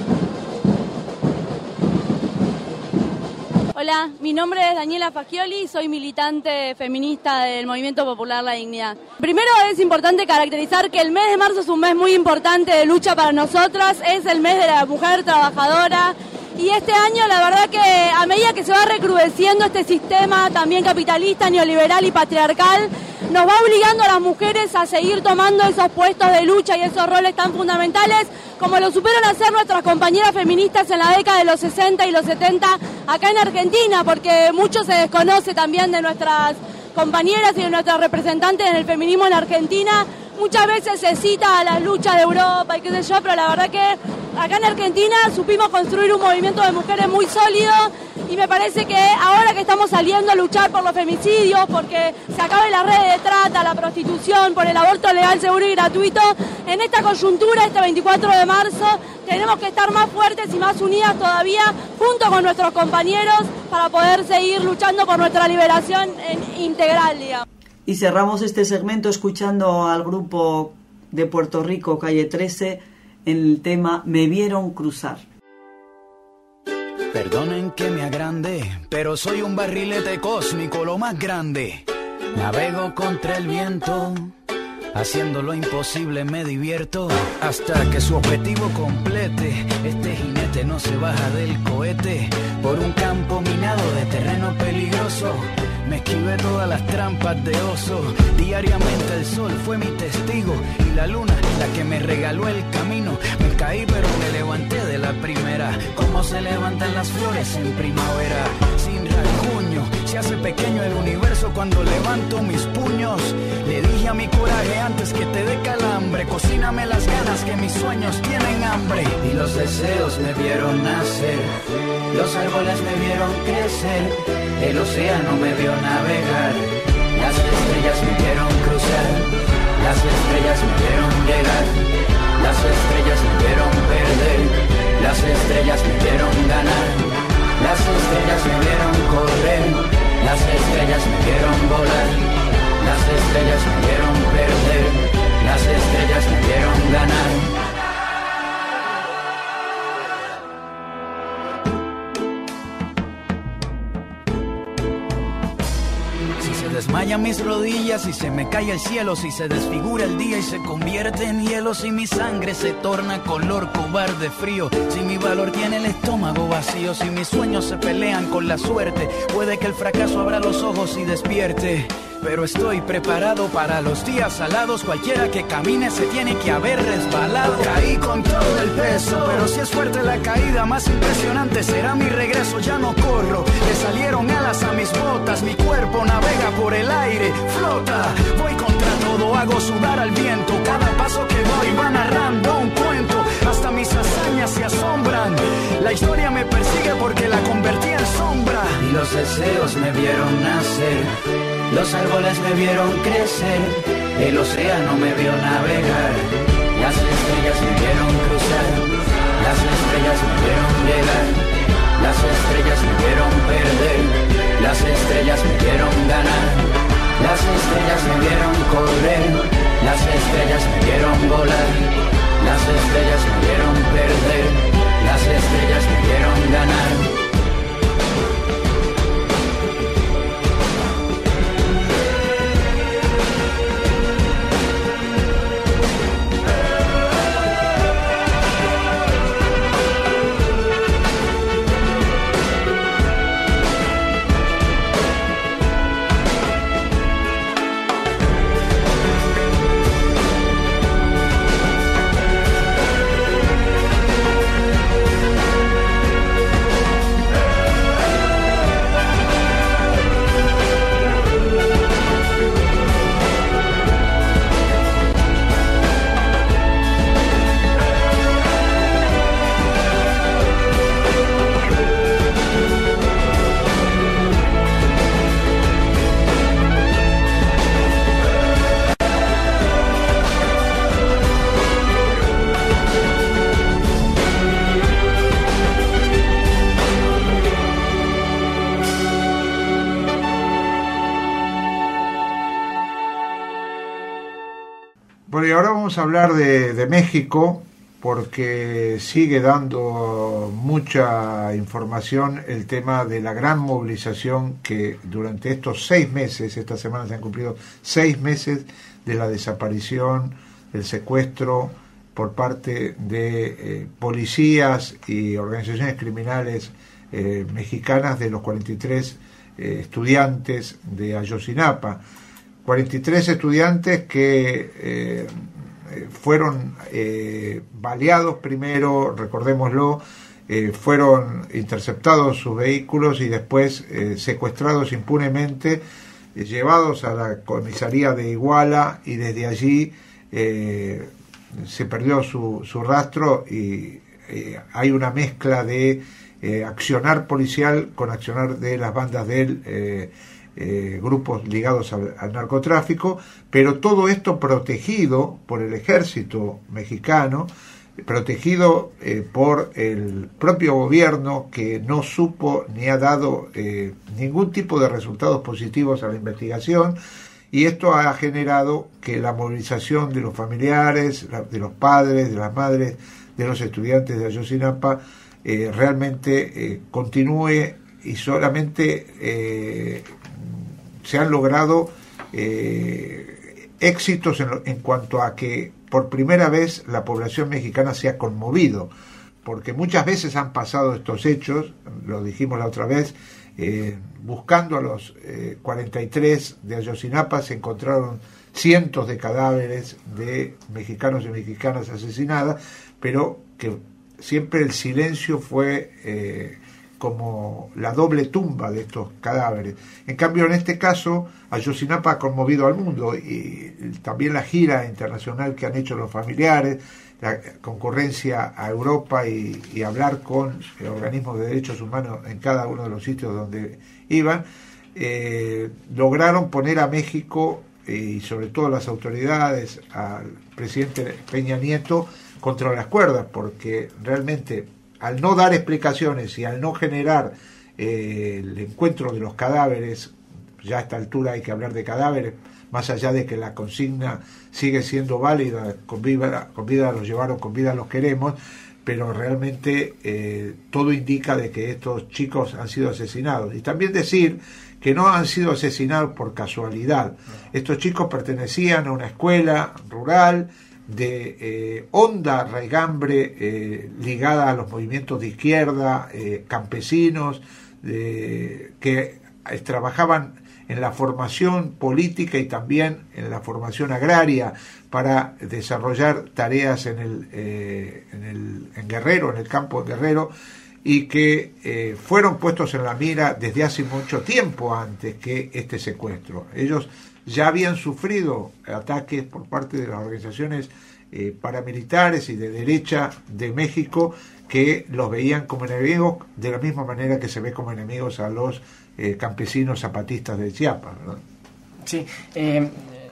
Hola, mi nombre es Daniela Fagioli, soy militante feminista del Movimiento Popular La Dignidad. Primero es importante caracterizar que el mes de marzo es un mes muy importante de lucha para nosotras, es el mes de la mujer trabajadora. Y este año la verdad que a medida que se va recrudeciendo este sistema también capitalista, neoliberal y patriarcal, nos va obligando a las mujeres a seguir tomando esos puestos de lucha y esos roles tan fundamentales como lo supieron hacer nuestras compañeras feministas en la década de los sesenta y los setenta acá en Argentina, porque mucho se desconoce también de nuestras compañeras y de nuestras representantes en el feminismo en Argentina. Muchas veces se cita a las luchas de Europa y qué sé yo, pero la verdad que acá en Argentina supimos construir un movimiento de mujeres muy sólido y me parece que ahora que estamos saliendo a luchar por los femicidios, porque se acabe la red de trata, la prostitución, por el aborto legal, seguro y gratuito, en esta coyuntura, este veinticuatro de marzo, tenemos que estar más fuertes y más unidas todavía junto con nuestros compañeros para poder seguir luchando por nuestra liberación integral, digamos. Y cerramos este segmento escuchando al grupo de Puerto Rico, Calle trece, en el tema Me Vieron Cruzar. Perdonen que me agrande, pero soy un barrilete cósmico, lo más grande. Navego contra el viento, haciendo lo imposible me divierto, hasta que su objetivo complete. Este jinete no se baja del cohete, por un campo minado de terreno peligroso. Me esquivé todas las trampas de oso. Diariamente el sol fue mi testigo y la luna la que me regaló el camino. Me caí pero me levanté de la primera, como se levantan las flores en primavera. Sin rasguño, se hace pequeño el universo cuando levanto mis puños. Le dije a mi coraje antes que te dé calambre, cocíname las ganas que mis sueños tienen hambre. Y los deseos me vieron nacer, los árboles me vieron crecer, el océano me vio navegar, las estrellas me vieron cruzar, las estrellas me vieron llegar, las estrellas me vieron perder, las estrellas me vieron ganar, las estrellas me vieron correr, las estrellas me vieron volar, las estrellas me vieron perder, las estrellas me vieron ganar. Desmayan mis rodillas y se me cae el cielo, si se desfigura el día y se convierte en hielo, si mi sangre se torna color cobarde frío, si mi valor tiene el estómago vacío, si mis sueños se pelean con la suerte, puede que el fracaso abra los ojos y despierte. Pero estoy preparado para los días salados, cualquiera que camine se tiene que haber resbalado. Caí con todo el peso, pero si es fuerte la caída, más impresionante será mi regreso. Ya no corro, le salieron alas a mis botas, mi cuerpo navega por el aire, flota. Voy contra todo, hago sudar al viento, cada paso que doy va narrando un cuento. Hasta mis hazañas se asombran, la historia me persigue porque la convertí en sombra. Y los deseos me vieron nacer, los árboles me vieron crecer, el océano me vio navegar, las estrellas me vieron cruzar, las estrellas me vieron llegar, las estrellas me vieron perder, las estrellas me vieron ganar, las estrellas me vieron correr, las estrellas me vieron volar, las estrellas me vieron perder, las estrellas me vieron ganar. Bueno, y ahora vamos a hablar de, de México, porque sigue dando mucha información el tema de la gran movilización que durante estos seis meses, esta semana se han cumplido seis meses de la desaparición, el secuestro por parte de eh, policías y organizaciones criminales eh, mexicanas de los cuarenta y tres eh, estudiantes de Ayotzinapa. cuarenta y tres estudiantes que eh, fueron eh, baleados primero, recordémoslo, eh, fueron interceptados sus vehículos y después eh, secuestrados impunemente, eh, llevados a la comisaría de Iguala, y desde allí eh, se perdió su, su rastro, y eh, hay una mezcla de eh, accionar policial con accionar de las bandas del eh, Eh, grupos ligados al, al narcotráfico, pero todo esto protegido por el ejército mexicano, protegido eh, por el propio gobierno, que no supo ni ha dado eh, ningún tipo de resultados positivos a la investigación, y esto ha generado que la movilización de los familiares, de los padres, de las madres de los estudiantes de Ayotzinapa eh, realmente eh, continúe y solamente eh, se han logrado eh, éxitos en, lo, en cuanto a que por primera vez la población mexicana se ha conmovido, porque muchas veces han pasado estos hechos, lo dijimos la otra vez, eh, buscando a los eh, cuarenta y tres de Ayotzinapa se encontraron cientos de cadáveres de mexicanos y mexicanas asesinadas, pero que siempre el silencio fue eh, como la doble tumba de estos cadáveres. En cambio, en este caso, Ayotzinapa ha conmovido al mundo, y también la gira internacional que han hecho los familiares, la concurrencia a Europa y, y hablar con organismos de derechos humanos en cada uno de los sitios donde iban, eh, lograron poner a México eh, y sobre todo las autoridades, al presidente Peña Nieto, contra las cuerdas, porque realmente al no dar explicaciones y al no generar eh, el encuentro de los cadáveres, ya a esta altura hay que hablar de cadáveres, más allá de que la consigna sigue siendo válida, con vida, con vida los llevaron, con vida los queremos, pero realmente eh, todo indica de que estos chicos han sido asesinados. Y también decir que no han sido asesinados por casualidad. Estos chicos pertenecían a una escuela rural de eh, honda raigambre eh, ligada a los movimientos de izquierda, eh, campesinos, de, que eh, trabajaban en la formación política y también en la formación agraria para desarrollar tareas en el, eh, en el en Guerrero, en el campo de Guerrero, y que eh, fueron puestos en la mira desde hace mucho tiempo antes que este secuestro. Ellos ya habían sufrido ataques por parte de las organizaciones eh, paramilitares y de derecha de México, que los veían como enemigos de la misma manera que se ve como enemigos a los eh, campesinos zapatistas de Chiapas, ¿verdad? Sí, eh,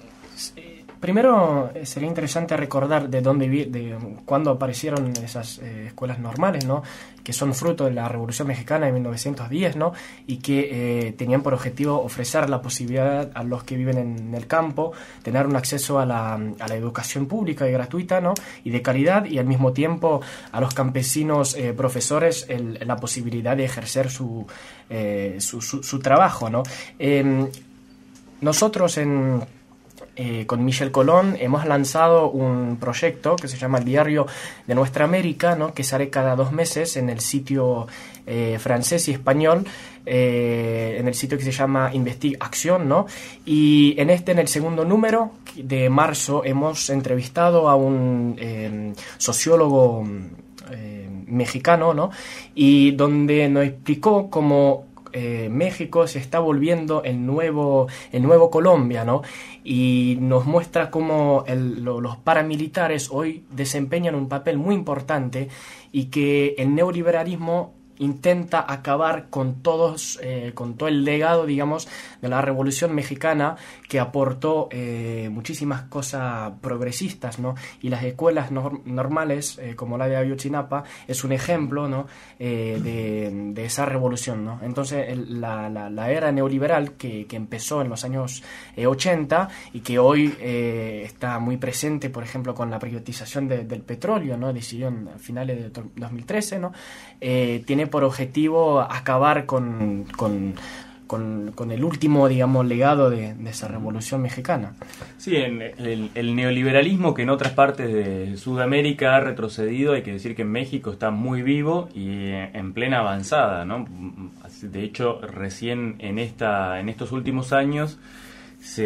primero sería interesante recordar de dónde de cuándo aparecieron esas eh, escuelas normales, ¿no? Que son fruto de la Revolución Mexicana de mil novecientos diez, ¿no? Y que eh, tenían por objetivo ofrecer la posibilidad a los que viven en el campo tener un acceso a la, a la educación pública y gratuita, ¿no? Y de calidad, y al mismo tiempo a los campesinos eh, profesores el, la posibilidad de ejercer su, eh, su, su, su trabajo, ¿no? Eh, nosotros en Eh, con Michel Colón hemos lanzado un proyecto que se llama el Diario de Nuestra América, ¿no? Que sale cada dos meses en el sitio eh, francés y español, eh, en el sitio que se llama Investig Acción, ¿no? Y en este, en el segundo número de marzo, hemos entrevistado a un eh, sociólogo eh, mexicano, ¿no? Y donde nos explicó cómo Eh, México se está volviendo el nuevo, el nuevo Colombia, ¿no? Y nos muestra cómo el, lo, los paramilitares hoy desempeñan un papel muy importante, y que el neoliberalismo intenta acabar con todos eh, con todo el legado, digamos, de la Revolución Mexicana, que aportó eh, muchísimas cosas progresistas, ¿no? Y las escuelas no, normales, eh, como la de Ayotzinapa, es un ejemplo, ¿no? eh, de, de esa revolución, ¿no? Entonces el, la, la, la era neoliberal que, que empezó en los años eh, ochenta y que hoy eh, está muy presente, por ejemplo, con la privatización de, del petróleo, ¿no? Decidió a finales de dos mil trece, ¿no? Eh, tiene por objetivo acabar con, con, con, con el último, digamos, legado de, de esa revolución mexicana. Sí, en el, el neoliberalismo, que en otras partes de Sudamérica ha retrocedido, hay que decir que en México está muy vivo y en plena avanzada, ¿no? De hecho, recién en esta en estos últimos años se,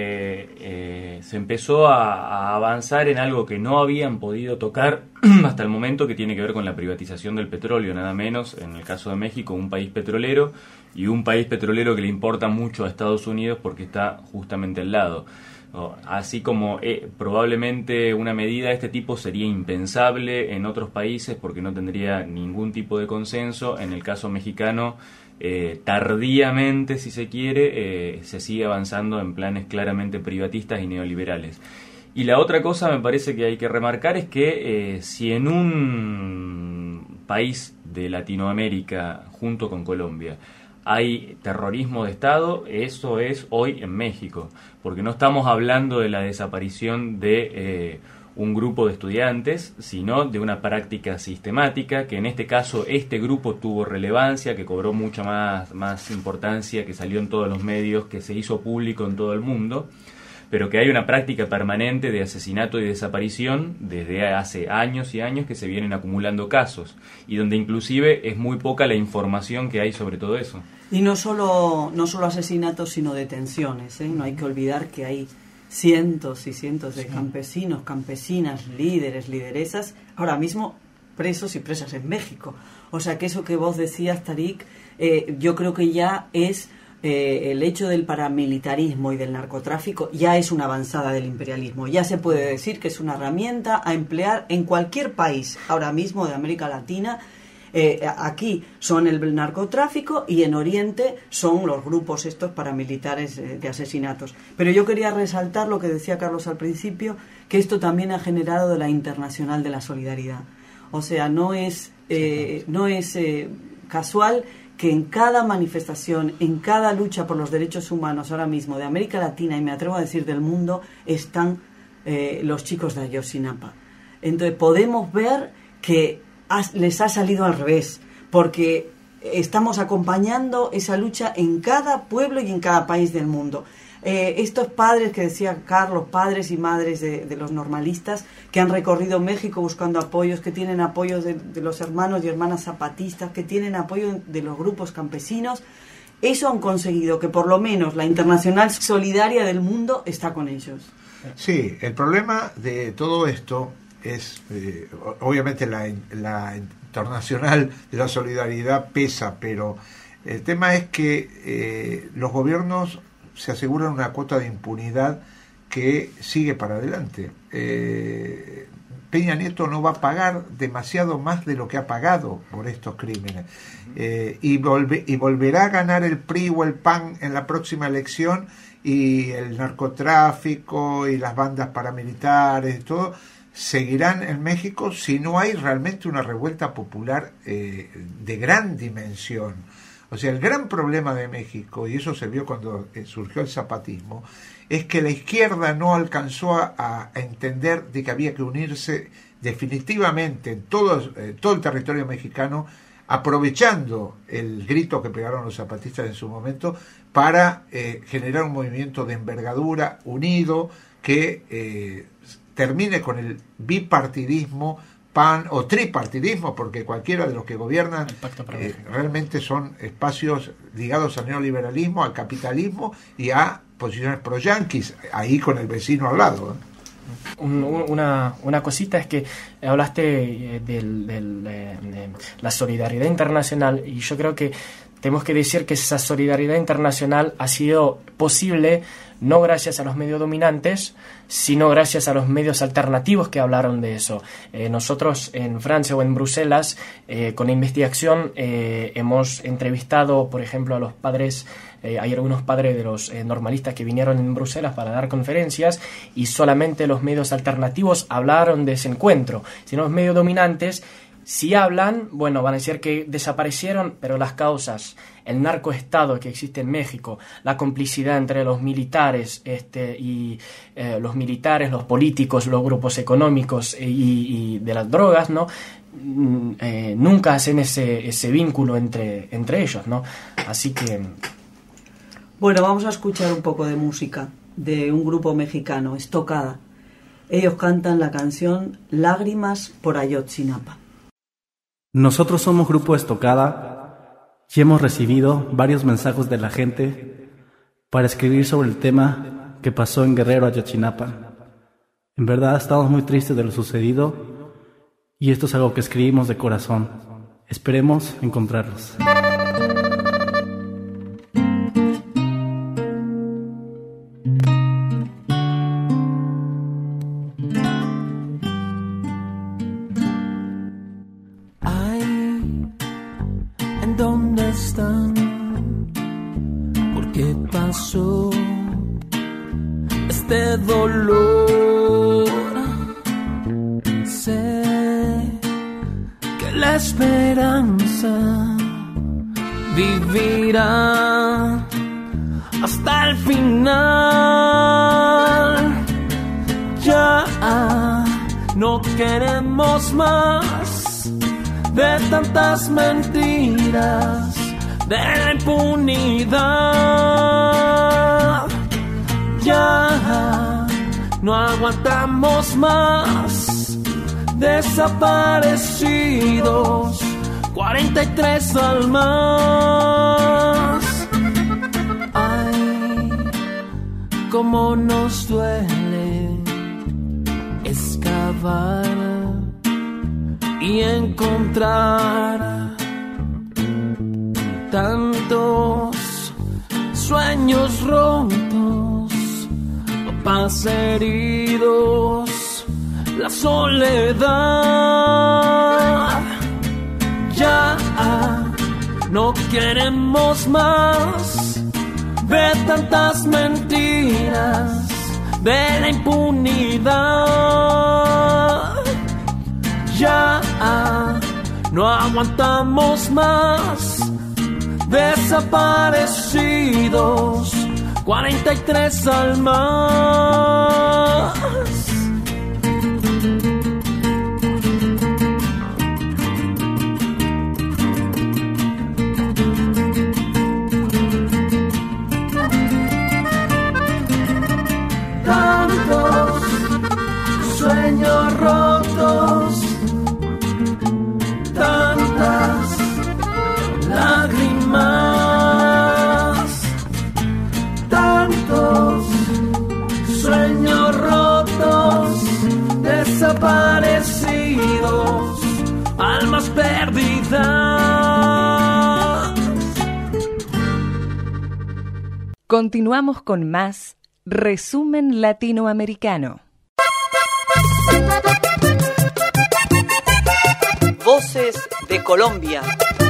eh, se empezó a, a avanzar en algo que no habían podido tocar hasta el momento, que tiene que ver con la privatización del petróleo, nada menos, en el caso de México, un país petrolero, y un país petrolero que le importa mucho a Estados Unidos porque está justamente al lado. Así como eh, probablemente una medida de este tipo sería impensable en otros países porque no tendría ningún tipo de consenso, en el caso mexicano, Eh, tardíamente, si se quiere, eh, se sigue avanzando en planes claramente privatistas y neoliberales. Y la otra cosa me parece que hay que remarcar es que eh, si en un país de Latinoamérica, junto con Colombia, hay terrorismo de Estado, eso es hoy en México, porque no estamos hablando de la desaparición de eh, un grupo de estudiantes, sino de una práctica sistemática, que en este caso este grupo tuvo relevancia, que cobró mucha más, más importancia, que salió en todos los medios, que se hizo público en todo el mundo, pero que hay una práctica permanente de asesinato y desaparición desde hace años y años que se vienen acumulando casos, y donde inclusive es muy poca la información que hay sobre todo eso. Y no solo, no solo asesinatos, sino detenciones, ¿eh? No hay que olvidar que hay cientos y cientos de sí. campesinos, campesinas, líderes, lideresas, ahora mismo presos y presas en México. O sea que eso que vos decías, Tarik, eh, yo creo que ya es eh, el hecho del paramilitarismo y del narcotráfico, ya es una avanzada del imperialismo. Ya se puede decir que es una herramienta a emplear en cualquier país ahora mismo de América Latina. Eh, aquí son el narcotráfico y en Oriente son los grupos estos paramilitares eh, de asesinatos. Pero yo quería resaltar lo que decía Carlos al principio, que esto también ha generado de la Internacional de la Solidaridad. O sea, no es, eh, no es eh, casual que en cada manifestación, en cada lucha por los derechos humanos ahora mismo de América Latina, y me atrevo a decir del mundo, están eh, los chicos de Ayotzinapa. Entonces podemos ver que les ha salido al revés, porque estamos acompañando esa lucha en cada pueblo y en cada país del mundo. Eh, estos padres que decía Carlos, padres y madres de, de los normalistas, que han recorrido México buscando apoyos, que tienen apoyos de, de los hermanos y hermanas zapatistas, que tienen apoyo de los grupos campesinos, eso han conseguido que por lo menos la Internacional Solidaria del mundo está con ellos. Sí, el problema de todo esto es, eh, obviamente la, la Internacional de la Solidaridad pesa, pero el tema es que eh, los gobiernos se aseguran una cuota de impunidad que sigue para adelante. Eh, Peña Nieto no va a pagar demasiado más de lo que ha pagado por estos crímenes, eh, y, volve, y volverá a ganar el P R I o el P A N en la próxima elección, y el narcotráfico y las bandas paramilitares, todo seguirán en México si no hay realmente una revuelta popular eh, de gran dimensión. O sea, el gran problema de México, y eso se vio cuando eh, surgió el zapatismo, es que la izquierda no alcanzó a, a entender de que había que unirse definitivamente en todo, eh, todo el territorio mexicano, aprovechando el grito que pegaron los zapatistas en su momento para eh, generar un movimiento de envergadura unido que eh, termine con el bipartidismo, P A N o tripartidismo, porque cualquiera de los que gobiernan eh, realmente son espacios ligados al neoliberalismo, al capitalismo y a posiciones pro-yanquis, ahí con el vecino al lado, ¿eh? Un, una, una cosita es que hablaste eh, del, del, eh, de la solidaridad internacional, y yo creo que tenemos que decir que esa solidaridad internacional ha sido posible no gracias a los medios dominantes, sino gracias a los medios alternativos que hablaron de eso. Eh, nosotros en Francia o en Bruselas, eh, con investigación, eh, hemos entrevistado, por ejemplo, a los padres, eh, hay algunos padres de los eh, normalistas que vinieron en Bruselas para dar conferencias, y solamente los medios alternativos hablaron de ese encuentro. Si no, los medios dominantes, si hablan, bueno, van a decir que desaparecieron, pero las causas, el narcoestado que existe en México, la complicidad entre los militares este, y eh, los militares, los políticos, los grupos económicos y, y de las drogas, ¿no? Mm, eh, nunca hacen ese, ese vínculo entre, entre ellos, ¿no? Así que... Bueno, vamos a escuchar un poco de música de un grupo mexicano, Estocada. Ellos cantan la canción Lágrimas por Ayotzinapa. Nosotros somos Grupo Estocada y hemos recibido varios mensajes de la gente para escribir sobre el tema que pasó en Guerrero, Ayotzinapa. En verdad estamos muy tristes de lo sucedido y esto es algo que escribimos de corazón. Esperemos encontrarlos. Este dolor, sé que la esperanza vivirá hasta el final. Ya no queremos más de tantas mentiras, de la impunidad. Ya no aguantamos más desaparecidos, cuarenta y tres almas. Ay, cómo nos duele excavar y encontrar tantos sueños rotos, papás heridos, la soledad. Ya no queremos más de tantas mentiras, de la impunidad. Ya no aguantamos más desaparecidos, cuarenta y tres almas. Tantos sueños rotos, tantas lágrimas, tantos sueños rotos, desaparecidos, almas perdidas. Continuamos con más Resumen Latinoamericano. Voces de Colombia.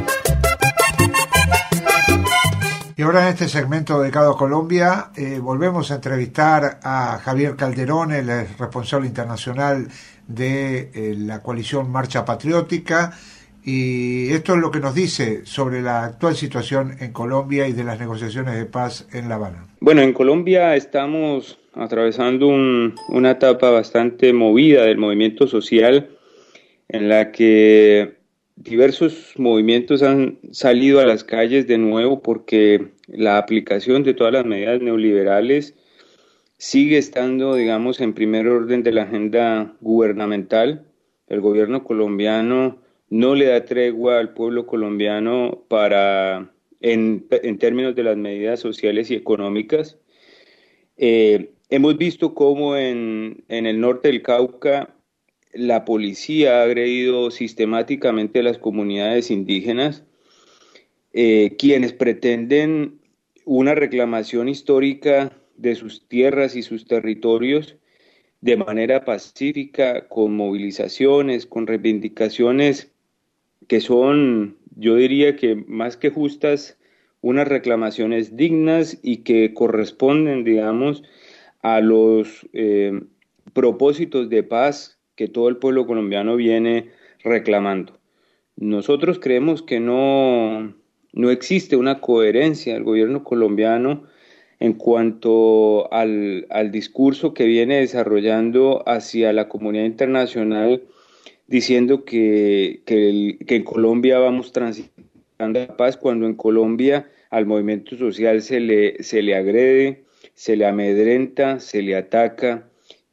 Y ahora en este segmento dedicado a Colombia, eh, volvemos a entrevistar a Javier Calderón, el responsable internacional de eh, la coalición Marcha Patriótica, y esto es lo que nos dice sobre la actual situación en Colombia y de las negociaciones de paz en La Habana. Bueno, en Colombia estamos atravesando un, una etapa bastante movida del movimiento social, en la que diversos movimientos han salido a las calles de nuevo porque la aplicación de todas las medidas neoliberales sigue estando, digamos, en primer orden de la agenda gubernamental. El gobierno colombiano no le da tregua al pueblo colombiano para, en, en términos de las medidas sociales y económicas. Eh, hemos visto cómo en, en el norte del Cauca la policía ha agredido sistemáticamente a las comunidades indígenas, eh, quienes pretenden una reclamación histórica de sus tierras y sus territorios de manera pacífica, con movilizaciones, con reivindicaciones que son, yo diría que más que justas, unas reclamaciones dignas y que corresponden, digamos, a los eh, propósitos de paz que todo el pueblo colombiano viene reclamando. Nosotros creemos que no, no existe una coherencia del gobierno colombiano en cuanto al, al discurso que viene desarrollando hacia la comunidad internacional, diciendo que, que, el, que en Colombia vamos transitando la paz, cuando en Colombia al movimiento social se le, se le agrede, se le amedrenta, se le ataca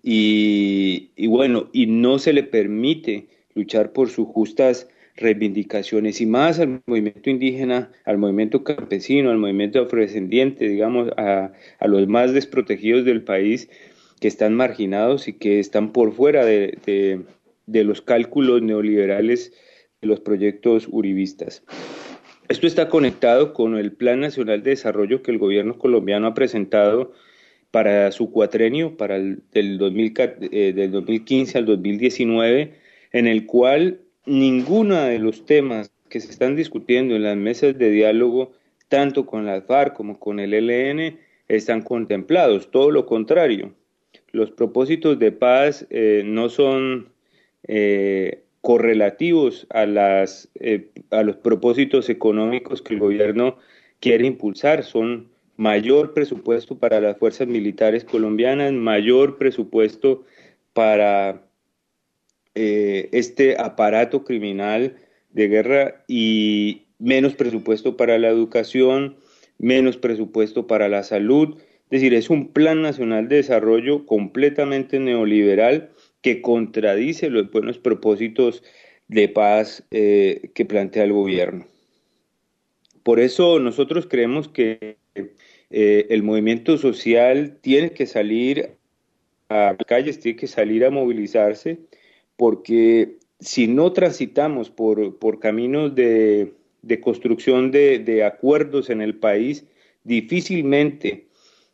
y, y bueno, y no se le permite luchar por sus justas reivindicaciones, y más al movimiento indígena, al movimiento campesino, al movimiento afrodescendiente, digamos, a, a los más desprotegidos del país, que están marginados y que están por fuera de, de de los cálculos neoliberales de los proyectos uribistas. Esto está conectado con el Plan Nacional de Desarrollo que el gobierno colombiano ha presentado para su cuatrenio, para el del, dos mil, eh, del dos mil quince al dos mil diecinueve, en el cual ninguno de los temas que se están discutiendo en las mesas de diálogo, tanto con las FARC como con el E L N, están contemplados. Todo lo contrario. Los propósitos de paz eh, no son Eh, correlativos a, las, eh, a los propósitos económicos que el gobierno quiere impulsar. Son mayor presupuesto para las fuerzas militares colombianas, mayor presupuesto para eh, este aparato criminal de guerra y menos presupuesto para la educación, menos presupuesto para la salud. Es decir, es un plan nacional de desarrollo completamente neoliberal que contradice los buenos propósitos de paz eh, que plantea el gobierno. Por eso nosotros creemos que eh, el movimiento social tiene que salir a las calles, tiene que salir a movilizarse, porque si no transitamos por, por caminos de, de construcción de, de acuerdos en el país, difícilmente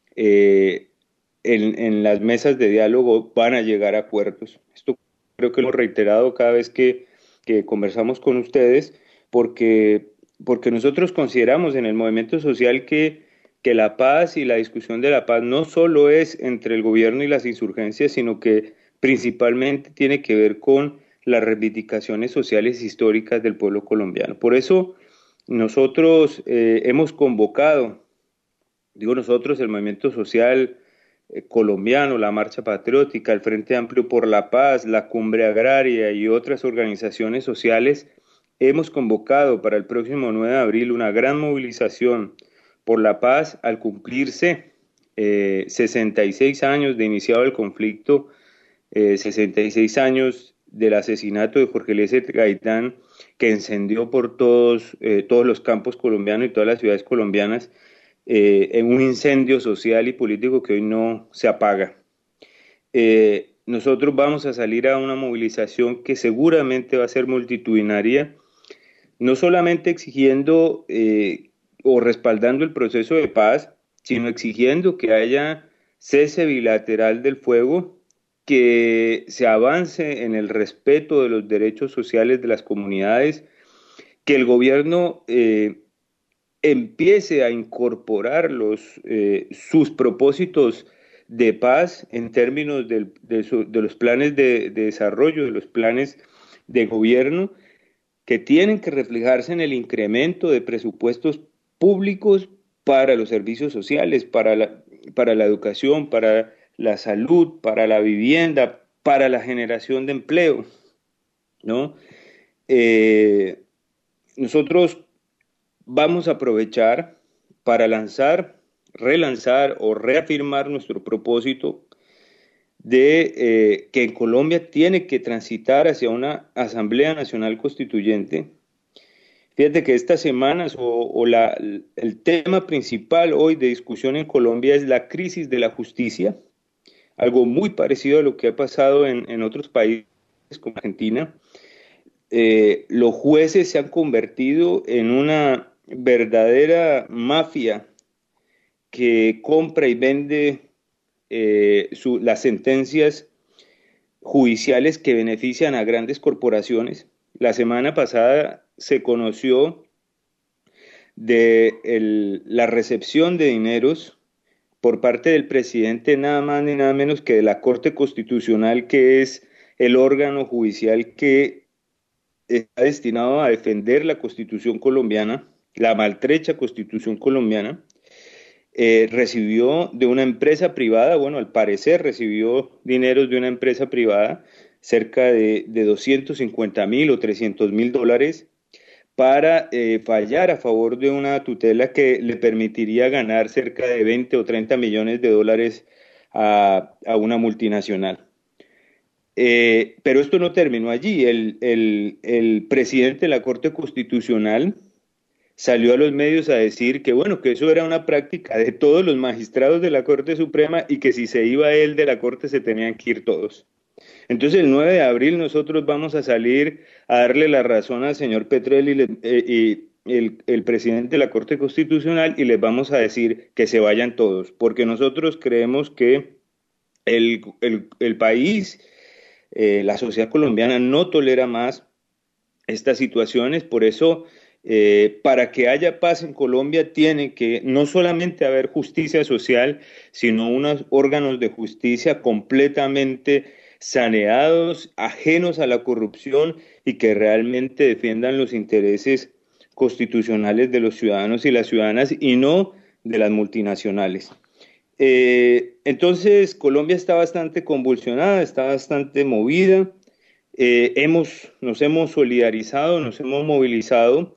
eh, en, en las mesas de diálogo van a llegar a acuerdos. Esto creo que lo hemos reiterado cada vez que, que conversamos con ustedes, porque, porque nosotros consideramos en el movimiento social que, que la paz y la discusión de la paz no solo es entre el gobierno y las insurgencias, sino que principalmente tiene que ver con las reivindicaciones sociales históricas del pueblo colombiano. Por eso nosotros eh, hemos convocado, digo nosotros, el movimiento social eh, colombiano, la Marcha Patriótica, el Frente Amplio por la Paz, la Cumbre Agraria y otras organizaciones sociales, hemos convocado para el próximo nueve de abril una gran movilización por la paz al cumplirse eh, sesenta y seis años de iniciado el conflicto, eh, sesenta y seis años del asesinato de Jorge Eliezer Gaitán, que encendió por todos, eh, todos los campos colombianos y todas las ciudades colombianas eh, en un incendio social y político que hoy no se apaga. Eh, nosotros vamos a salir a una movilización que seguramente va a ser multitudinaria, no solamente exigiendo eh, o respaldando el proceso de paz, sino exigiendo que haya cese bilateral del fuego, que se avance en el respeto de los derechos sociales de las comunidades, que el gobierno eh, empiece a incorporar los, eh, sus propósitos de paz en términos del, de, su, de los planes de, de desarrollo, de los planes de gobierno, que tienen que reflejarse en el incremento de presupuestos públicos para los servicios sociales, para la, para la educación, para la salud, para la vivienda, para la generación de empleo, ¿no? Eh, nosotros vamos a aprovechar para lanzar, relanzar o reafirmar nuestro propósito de eh, que en Colombia tiene que transitar hacia una Asamblea Nacional Constituyente. Fíjate que estas semanas o, o la, el tema principal hoy de discusión en Colombia es la crisis de la justicia, algo muy parecido a lo que ha pasado en, en otros países como Argentina. Eh, los jueces se han convertido en una verdadera mafia que compra y vende eh, su, las sentencias judiciales que benefician a grandes corporaciones. La semana pasada se conoció de el, la recepción de dineros por parte del presidente, nada más ni nada menos que de la Corte Constitucional, que es el órgano judicial que está destinado a defender la Constitución colombiana, la maltrecha Constitución colombiana. Eh, recibió de una empresa privada, bueno, al parecer recibió dineros de una empresa privada, cerca de, de doscientos cincuenta mil o trescientos mil dólares, para eh, fallar a favor de una tutela que le permitiría ganar cerca de veinte o treinta millones de dólares a, a una multinacional. Eh, pero esto no terminó allí. El, el, el presidente de la Corte Constitucional salió a los medios a decir que, bueno, que eso era una práctica de todos los magistrados de la Corte Suprema y que si se iba él de la Corte se tenían que ir todos. Entonces el nueve de abril nosotros vamos a salir a darle la razón al señor Petrel y, le, eh, y el, el presidente de la Corte Constitucional y les vamos a decir que se vayan todos, porque nosotros creemos que el, el, el país, eh, la sociedad colombiana no tolera más estas situaciones. Por eso eh, para que haya paz en Colombia tiene que no solamente haber justicia social, sino unos órganos de justicia completamente saneados, ajenos a la corrupción y que realmente defiendan los intereses constitucionales de los ciudadanos y las ciudadanas y no de las multinacionales. Eh, entonces Colombia está bastante convulsionada, está bastante movida. eh, hemos, nos hemos solidarizado, nos hemos movilizado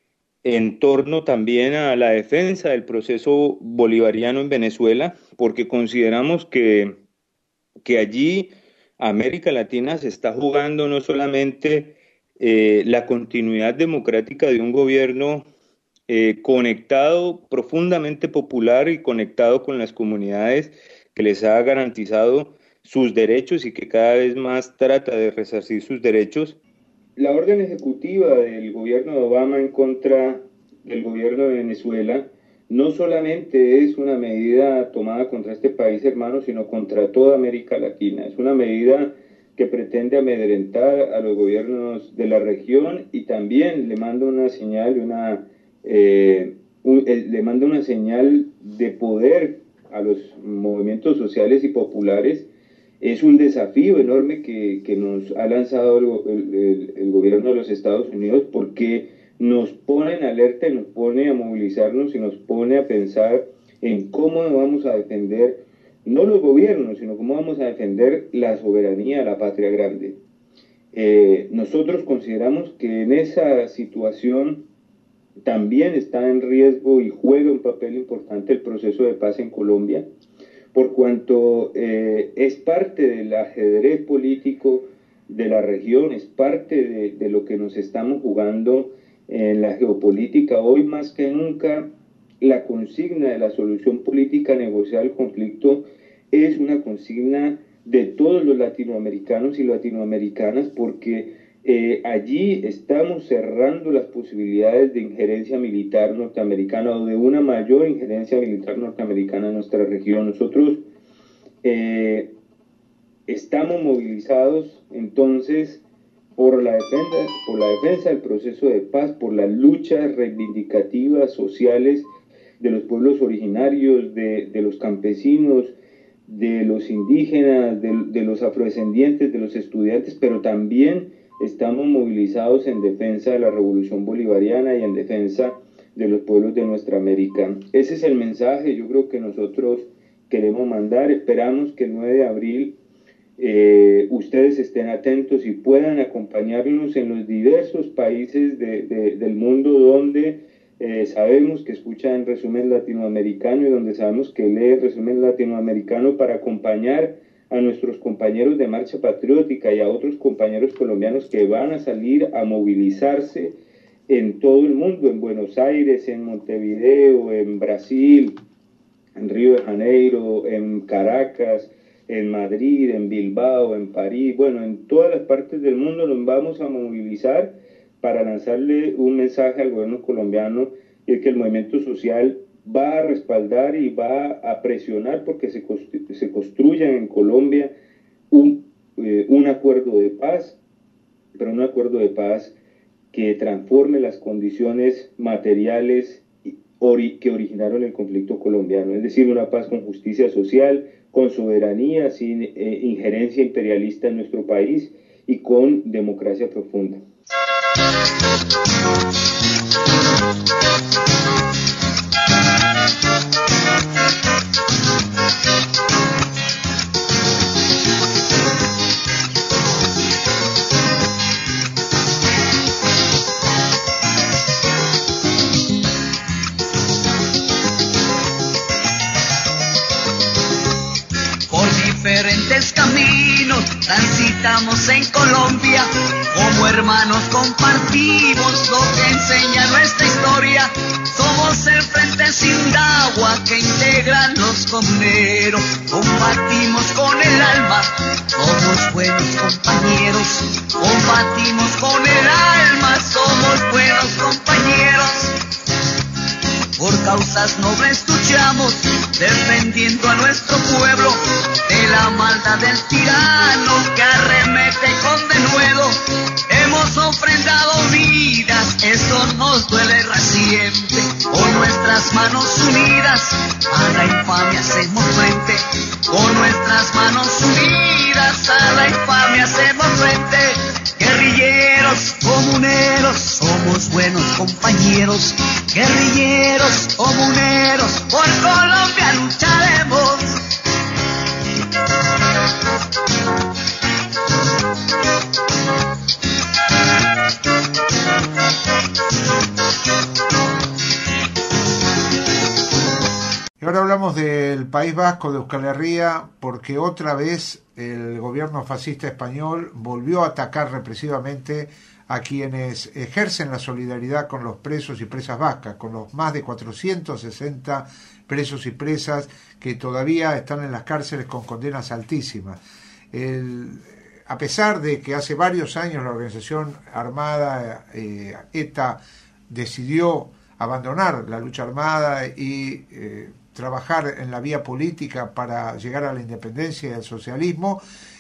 en torno también a la defensa del proceso bolivariano en Venezuela, porque consideramos que, que allí América Latina se está jugando no solamente eh, la continuidad democrática de un gobierno eh, conectado, profundamente popular y conectado con las comunidades, que les ha garantizado sus derechos y que cada vez más trata de resarcir sus derechos. La orden ejecutiva del gobierno de Obama en contra del gobierno de Venezuela no solamente es una medida tomada contra este país hermano, sino contra toda América Latina. Es una medida que pretende amedrentar a los gobiernos de la región y también le manda una señal, una, eh, un, eh, le manda una señal de poder a los movimientos sociales y populares. Es un desafío enorme que, que nos ha lanzado el, el, el gobierno de los Estados Unidos, porque nos pone en alerta y nos pone a movilizarnos y nos pone a pensar en cómo vamos a defender, no los gobiernos, sino cómo vamos a defender la soberanía, la patria grande. Eh, nosotros consideramos que en esa situación también está en riesgo y juega un papel importante el proceso de paz en Colombia, por cuanto eh, es parte del ajedrez político de la región, es parte de, de lo que nos estamos jugando en la geopolítica. Hoy más que nunca la consigna de la solución política negociada al conflicto es una consigna de todos los latinoamericanos y latinoamericanas, porque eh, allí estamos cerrando las posibilidades de injerencia militar norteamericana o de una mayor injerencia militar norteamericana en nuestra región. Nosotros eh, estamos movilizados entonces por la defensa, por la defensa del proceso de paz, por las luchas reivindicativas sociales de los pueblos originarios, de, de los campesinos, de los indígenas, de, de los afrodescendientes, de los estudiantes, pero también estamos movilizados en defensa de la revolución bolivariana y en defensa de los pueblos de nuestra América. Ese es el mensaje, yo creo que nosotros queremos mandar. Esperamos que el nueve de abril Eh, ustedes estén atentos y puedan acompañarnos en los diversos países de, de, del mundo donde eh, sabemos que escuchan Resumen Latinoamericano y donde sabemos que leen Resumen Latinoamericano, para acompañar a nuestros compañeros de Marcha Patriótica y a otros compañeros colombianos que van a salir a movilizarse en todo el mundo, en Buenos Aires, en Montevideo, en Brasil, en Río de Janeiro, en Caracas, en Madrid, en Bilbao, en París, bueno, en todas las partes del mundo nos vamos a movilizar para lanzarle un mensaje al gobierno colombiano, y es que el movimiento social va a respaldar y va a presionar porque se, constru se construya en Colombia un, eh, un acuerdo de paz, pero un acuerdo de paz que transforme las condiciones materiales ori que originaron el conflicto colombiano, es decir, una paz con justicia social, con soberanía, sin eh, injerencia imperialista en nuestro país y con democracia profunda. Diferentes caminos transitamos en Colombia, como hermanos compartimos lo que enseña nuestra historia. Somos el Frente Sindagua que integran los comuneros, combatimos con el alma, somos buenos compañeros, combatimos con el alma, somos buenos compañeros. Por causas nobles luchamos, defendiendo a nuestro pueblo de la maldad del tirano que arremete con denuedo. Hemos ofrendado vidas, eso nos duele reciente. Con nuestras manos unidas a la infamia hacemos frente. Con nuestras manos unidas a la infamia hacemos frente. Guerrilleros, comuneros, somos buenos compañeros. Guerrilleros, comuneros, por Colombia lucharemos. hablamos del País Vasco, de Euskal Herria, porque otra vez el gobierno fascista español volvió a atacar represivamente a quienes ejercen la solidaridad con los presos y presas vascas, con los más de cuatrocientos sesenta presos y presas que todavía están en las cárceles con condenas altísimas. El, a pesar de que hace varios años la organización armada eh, ETA decidió abandonar la lucha armada y eh, trabajar en la vía política para llegar a la independencia y al socialismo,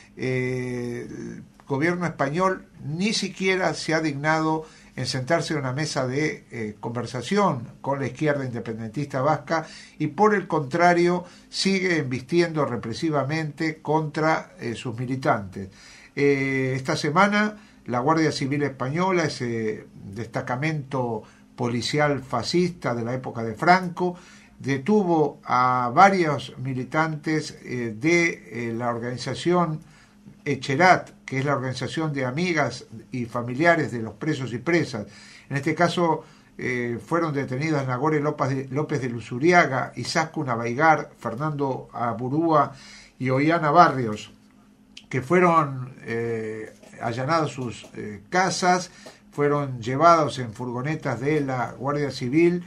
eh, el gobierno español ni siquiera se ha dignado en sentarse en una mesa de eh, conversación con la izquierda independentista vasca y por el contrario sigue embistiendo represivamente contra eh, sus militantes. Eh, esta semana la Guardia Civil Española, ese destacamento policial fascista de la época de Franco, detuvo a varios militantes eh, de eh, la organización Echerat, que es la organización de amigas y familiares de los presos y presas. En este caso eh, fueron detenidas Nagore López de, López de Luzuriaga, Izaskun Abaigar, Fernando Aburúa y Ollana Barrios, que fueron eh, allanados sus eh, casas, fueron llevados en furgonetas de la Guardia Civil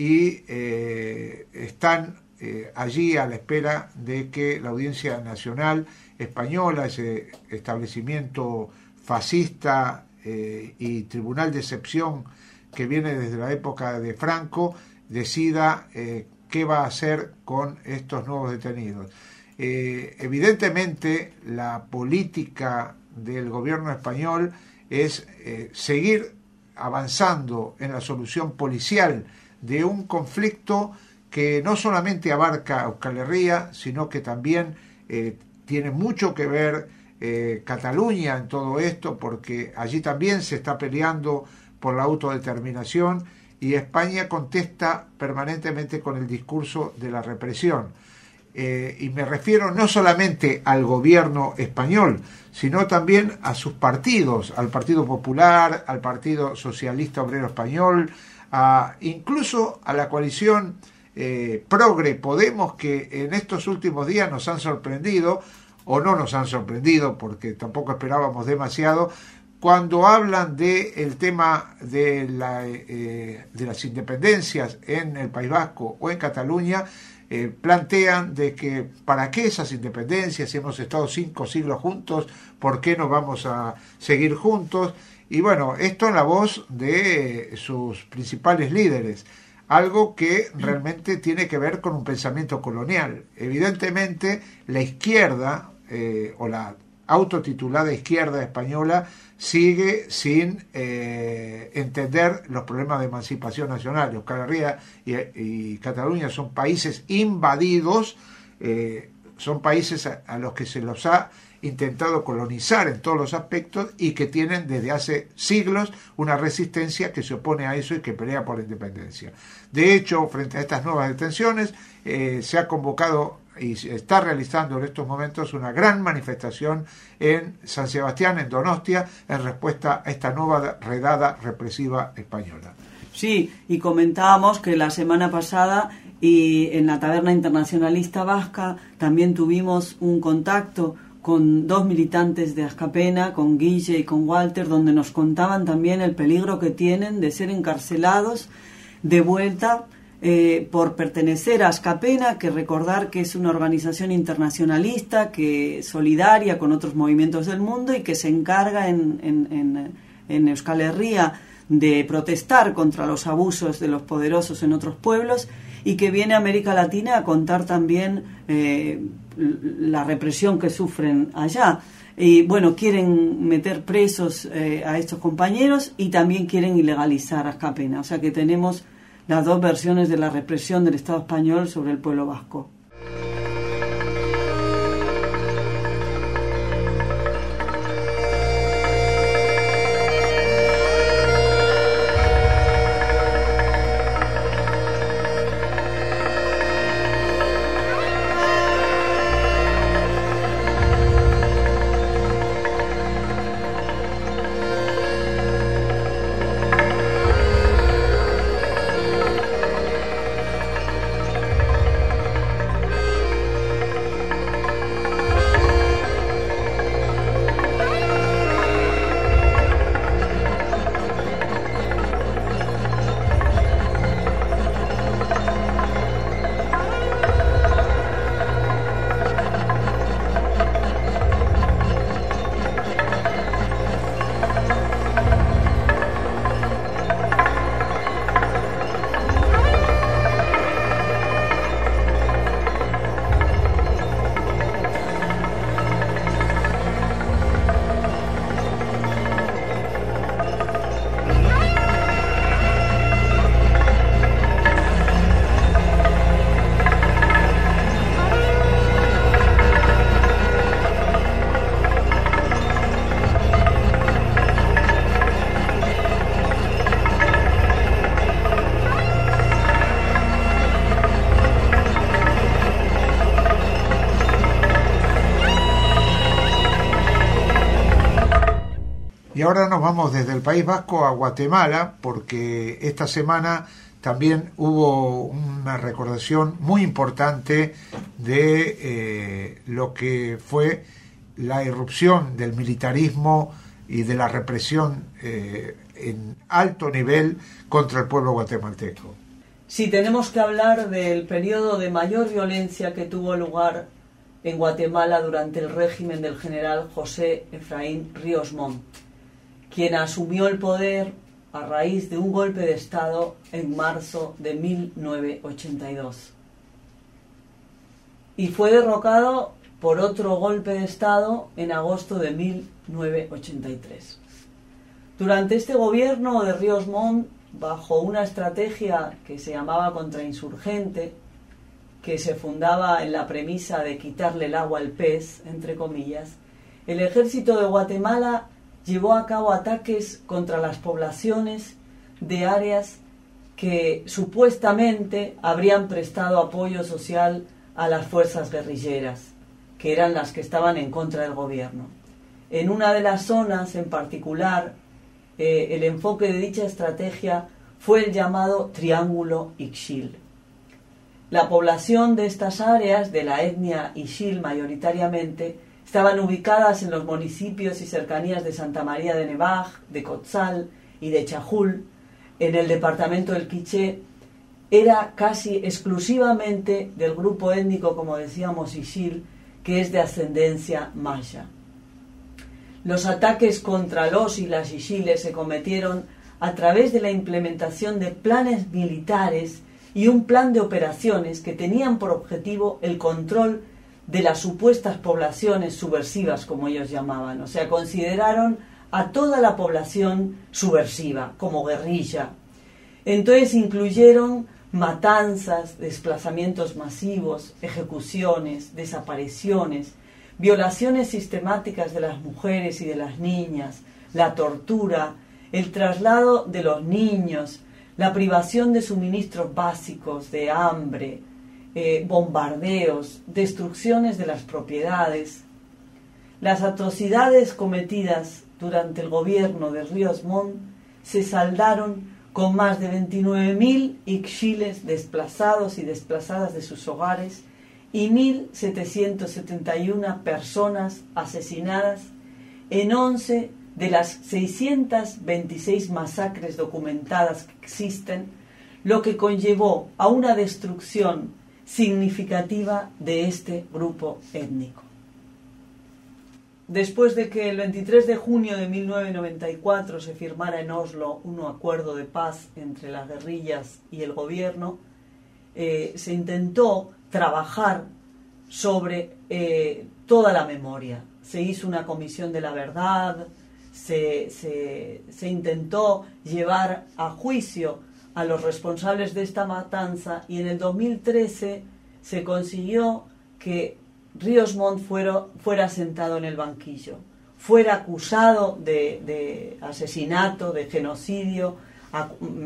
y eh, están eh, allí a la espera de que la Audiencia Nacional Española, ese establecimiento fascista eh, y tribunal de excepción que viene desde la época de Franco, decida eh, qué va a hacer con estos nuevos detenidos. Eh, evidentemente, la política del gobierno español es eh, seguir avanzando en la solución policial de un conflicto que no solamente abarca a Euskal Herria, sino que también eh, tiene mucho que ver eh, Cataluña en todo esto, porque allí también se está peleando por la autodeterminación y España contesta permanentemente con el discurso de la represión. Eh, y me refiero no solamente al gobierno español, sino también a sus partidos, al Partido Popular, al Partido Socialista Obrero Español, a, incluso a la coalición eh, Progre Podemos, que en estos últimos días nos han sorprendido, o no nos han sorprendido, porque tampoco esperábamos demasiado, cuando hablan del tema de, la, eh, de las independencias en el País Vasco o en Cataluña. Eh, plantean de que para qué esas independencias, si hemos estado cinco siglos juntos, ¿por qué no vamos a seguir juntos? Y bueno, esto en la voz de sus principales líderes, algo que realmente tiene que ver con un pensamiento colonial. Evidentemente, la izquierda, eh, o la autotitulada izquierda española, sigue sin eh, entender los problemas de emancipación nacional. Euskal Herria y, y Cataluña son países invadidos, eh, son países a, a los que se los ha intentado colonizar en todos los aspectos y que tienen desde hace siglos una resistencia que se opone a eso y que pelea por la independencia. De hecho, frente a estas nuevas detenciones, eh, se ha convocado y se está realizando en estos momentos una gran manifestación en San Sebastián, en Donostia, en respuesta a esta nueva redada represiva española. Sí, y comentábamos que la semana pasada y en la Taberna Internacionalista Vasca también tuvimos un contacto con dos militantes de Askapena, con Guille y con Walter, donde nos contaban también el peligro que tienen de ser encarcelados de vuelta eh, por pertenecer a Askapena, que recordar que es una organización internacionalista, que solidaria con otros movimientos del mundo y que se encarga en, en, en, en Euskal Herria de protestar contra los abusos de los poderosos en otros pueblos y que viene a América Latina a contar también eh, la represión que sufren allá. Y bueno, quieren meter presos eh, a estos compañeros y también quieren ilegalizar a Askapena. O sea que tenemos las dos versiones de la represión del Estado español sobre el pueblo vasco. Y ahora nos vamos desde el País Vasco a Guatemala, porque esta semana también hubo una recordación muy importante de eh, lo que fue la irrupción del militarismo y de la represión eh, en alto nivel contra el pueblo guatemalteco. Sí, tenemos que hablar del periodo de mayor violencia que tuvo lugar en Guatemala durante el régimen del general José Efraín Ríos Montt, quien asumió el poder a raíz de un golpe de Estado en marzo de mil novecientos ochenta y dos. Y fue derrocado por otro golpe de Estado en agosto de mil novecientos ochenta y tres. Durante este gobierno de Ríos Montt, bajo una estrategia que se llamaba contrainsurgente, que se fundaba en la premisa de quitarle el agua al pez, entre comillas, el ejército de Guatemala llevó a cabo ataques contra las poblaciones de áreas que supuestamente habrían prestado apoyo social a las fuerzas guerrilleras, que eran las que estaban en contra del gobierno. En una de las zonas en particular, eh, el enfoque de dicha estrategia fue el llamado Triángulo Ixil. La población de estas áreas, de la etnia Ixil mayoritariamente, estaban ubicadas en los municipios y cercanías de Santa María de Nevaj, de Cotzal y de Chajul, en el departamento del Quiché. Era casi exclusivamente del grupo étnico, como decíamos, Ixil, que es de ascendencia maya. Los ataques contra los y las Ixiles se cometieron a través de la implementación de planes militares y un plan de operaciones que tenían por objetivo el control de las supuestas poblaciones subversivas, como ellos llamaban. O sea, consideraron a toda la población subversiva, como guerrilla. Entonces incluyeron matanzas, desplazamientos masivos, ejecuciones, desapariciones, violaciones sistemáticas de las mujeres y de las niñas, la tortura, el traslado de los niños, la privación de suministros básicos, de hambre, eh, bombardeos, destrucciones de las propiedades. Las atrocidades cometidas durante el gobierno de Ríos Montt se saldaron con más de veintinueve mil ixiles desplazados y desplazadas de sus hogares y mil setecientas setenta y una personas asesinadas en once de las seiscientas veintiséis masacres documentadas que existen, lo que conllevó a una destrucción significativa de este grupo étnico. Después de que el veintitrés de junio de mil novecientos noventa y cuatro se firmara en Oslo un acuerdo de paz entre las guerrillas y el gobierno, eh, se intentó trabajar sobre eh, toda la memoria. Se hizo una comisión de la verdad, se, se, se intentó llevar a juicio a los responsables de esta matanza y en el dos mil trece se consiguió que Ríos Montt fuera, fuera sentado en el banquillo, fuera acusado de, de asesinato, de genocidio, a,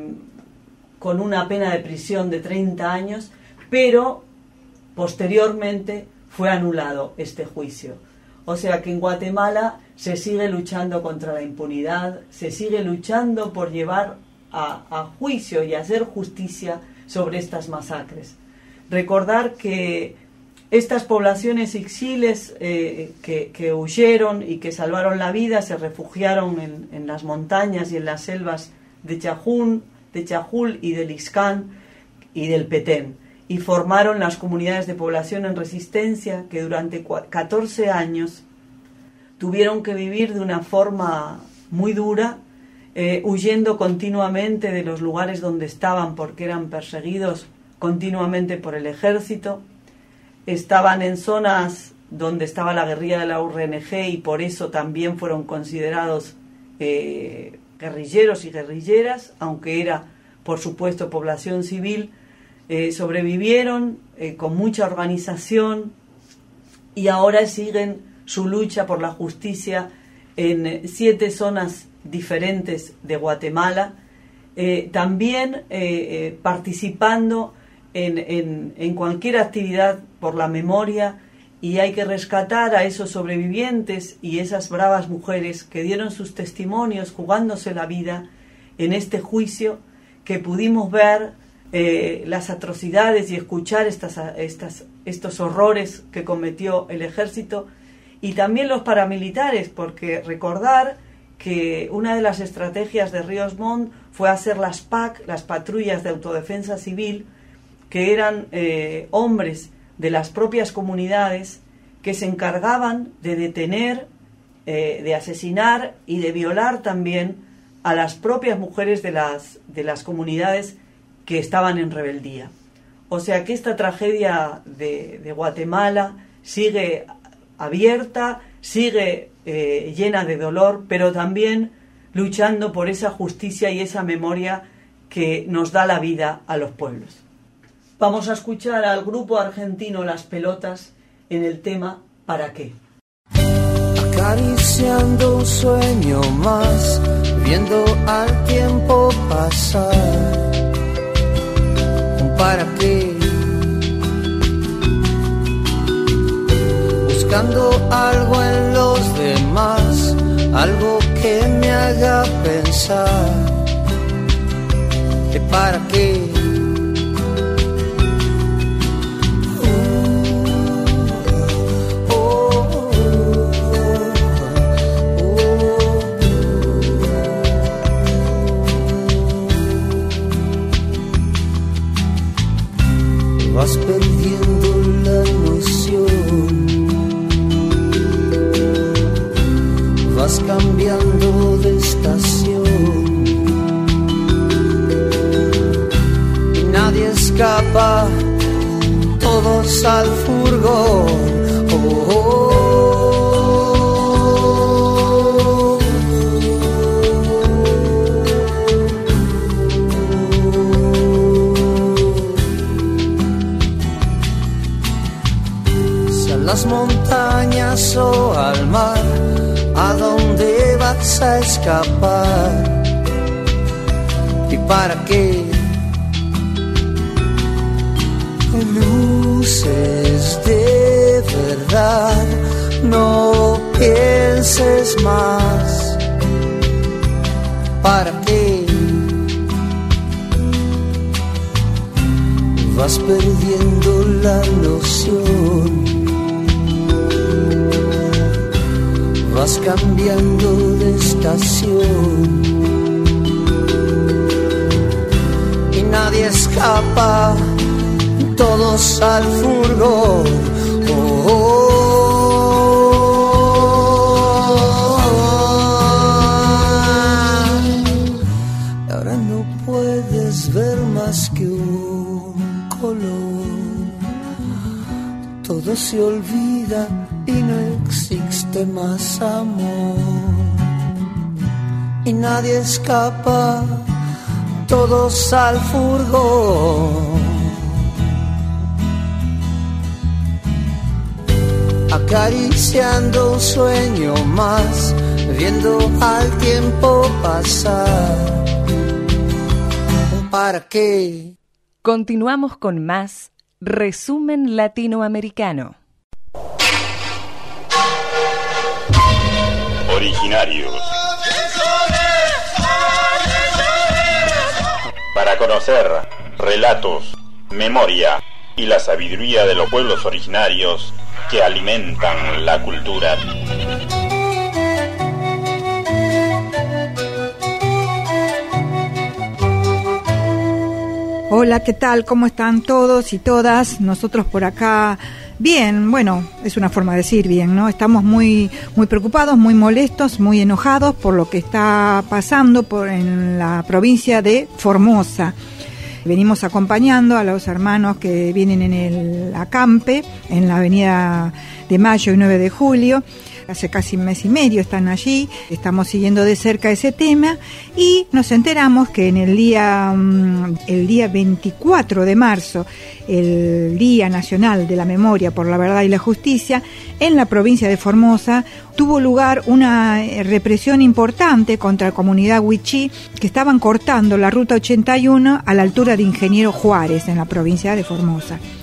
con una pena de prisión de treinta años, pero posteriormente fue anulado este juicio. O sea que en Guatemala se sigue luchando contra la impunidad, se sigue luchando por llevar a, a juicio y hacer justicia sobre estas masacres. Recordar que estas poblaciones ixiles eh, que, que huyeron y que salvaron la vida se refugiaron en, en las montañas y en las selvas de Chajún, de Chajul y del Ixcán y del Petén, y formaron las comunidades de población en resistencia que durante catorce años tuvieron que vivir de una forma muy dura, eh, huyendo continuamente de los lugares donde estaban porque eran perseguidos continuamente por el ejército. Estaban en zonas donde estaba la guerrilla de la U R N G y por eso también fueron considerados eh, guerrilleros y guerrilleras, aunque era, por supuesto, población civil. Eh, sobrevivieron eh, con mucha organización y ahora siguen su lucha por la justicia en eh, siete zonas diferentes de Guatemala, eh, también eh, eh, participando en, en, en cualquier actividad por la memoria y hay que rescatar a esos sobrevivientes y esas bravas mujeres que dieron sus testimonios jugándose la vida en este juicio, que pudimos ver eh, las atrocidades y escuchar estas, estas, estos horrores que cometió el ejército, y también los paramilitares, porque recordar que una de las estrategias de Ríos Montt fue hacer las P A C, las patrullas de autodefensa civil, que eran eh, hombres de las propias comunidades que se encargaban de detener, eh, de asesinar y de violar también a las propias mujeres de las, de las comunidades que estaban en rebeldía. O sea que esta tragedia de, de Guatemala sigue abierta, sigue eh, llena de dolor, pero también luchando por esa justicia y esa memoria que nos da la vida a los pueblos. Vamos a escuchar al grupo argentino Las Pelotas en el tema ¿Para qué? Acariciando un sueño más, viendo al tiempo pasar. ¿Para qué? Buscando algo en los demás, algo que me haga pensar. ¿De para qué? Vas perdiendo la noción, vas cambiando de estación y nadie escapa, todos al furgón. Oh, oh. Las montañas o al mar, ¿a dónde vas a escapar? ¿Y para qué? Luces de verdad, no pienses más. ¿Para qué? Vas perdiendo la noción, vas cambiando de estación y nadie escapa, todos al furgón. Oh, oh, oh. Y ahora no puedes ver más que un color, todo se olvida y no existe más amor, y nadie escapa, todos al furgón. Acariciando un sueño más, viendo al tiempo pasar. ¿Para qué? Continuamos con más Resumen Latinoamericano. Originarios. Para conocer relatos, memoria y la sabiduría de los pueblos originarios que alimentan la cultura. Hola, ¿qué tal? ¿Cómo están todos y todas? Nosotros por acá bien, bueno, es una forma de decir bien, ¿no? Estamos muy muy preocupados, muy molestos, muy enojados por lo que está pasando por, en la provincia de Formosa. Venimos acompañando a los hermanos que vienen en el acampe, en la avenida de Mayo y nueve de julio. Hace casi un mes y medio están allí, estamos siguiendo de cerca ese tema y nos enteramos que en el día, el día veinticuatro de marzo, el Día Nacional de la Memoria por la Verdad y la Justicia, en la provincia de Formosa tuvo lugar una represión importante contra la comunidad wichí que estaban cortando la ruta ochenta y uno a la altura de Ingeniero Juárez en la provincia de Formosa.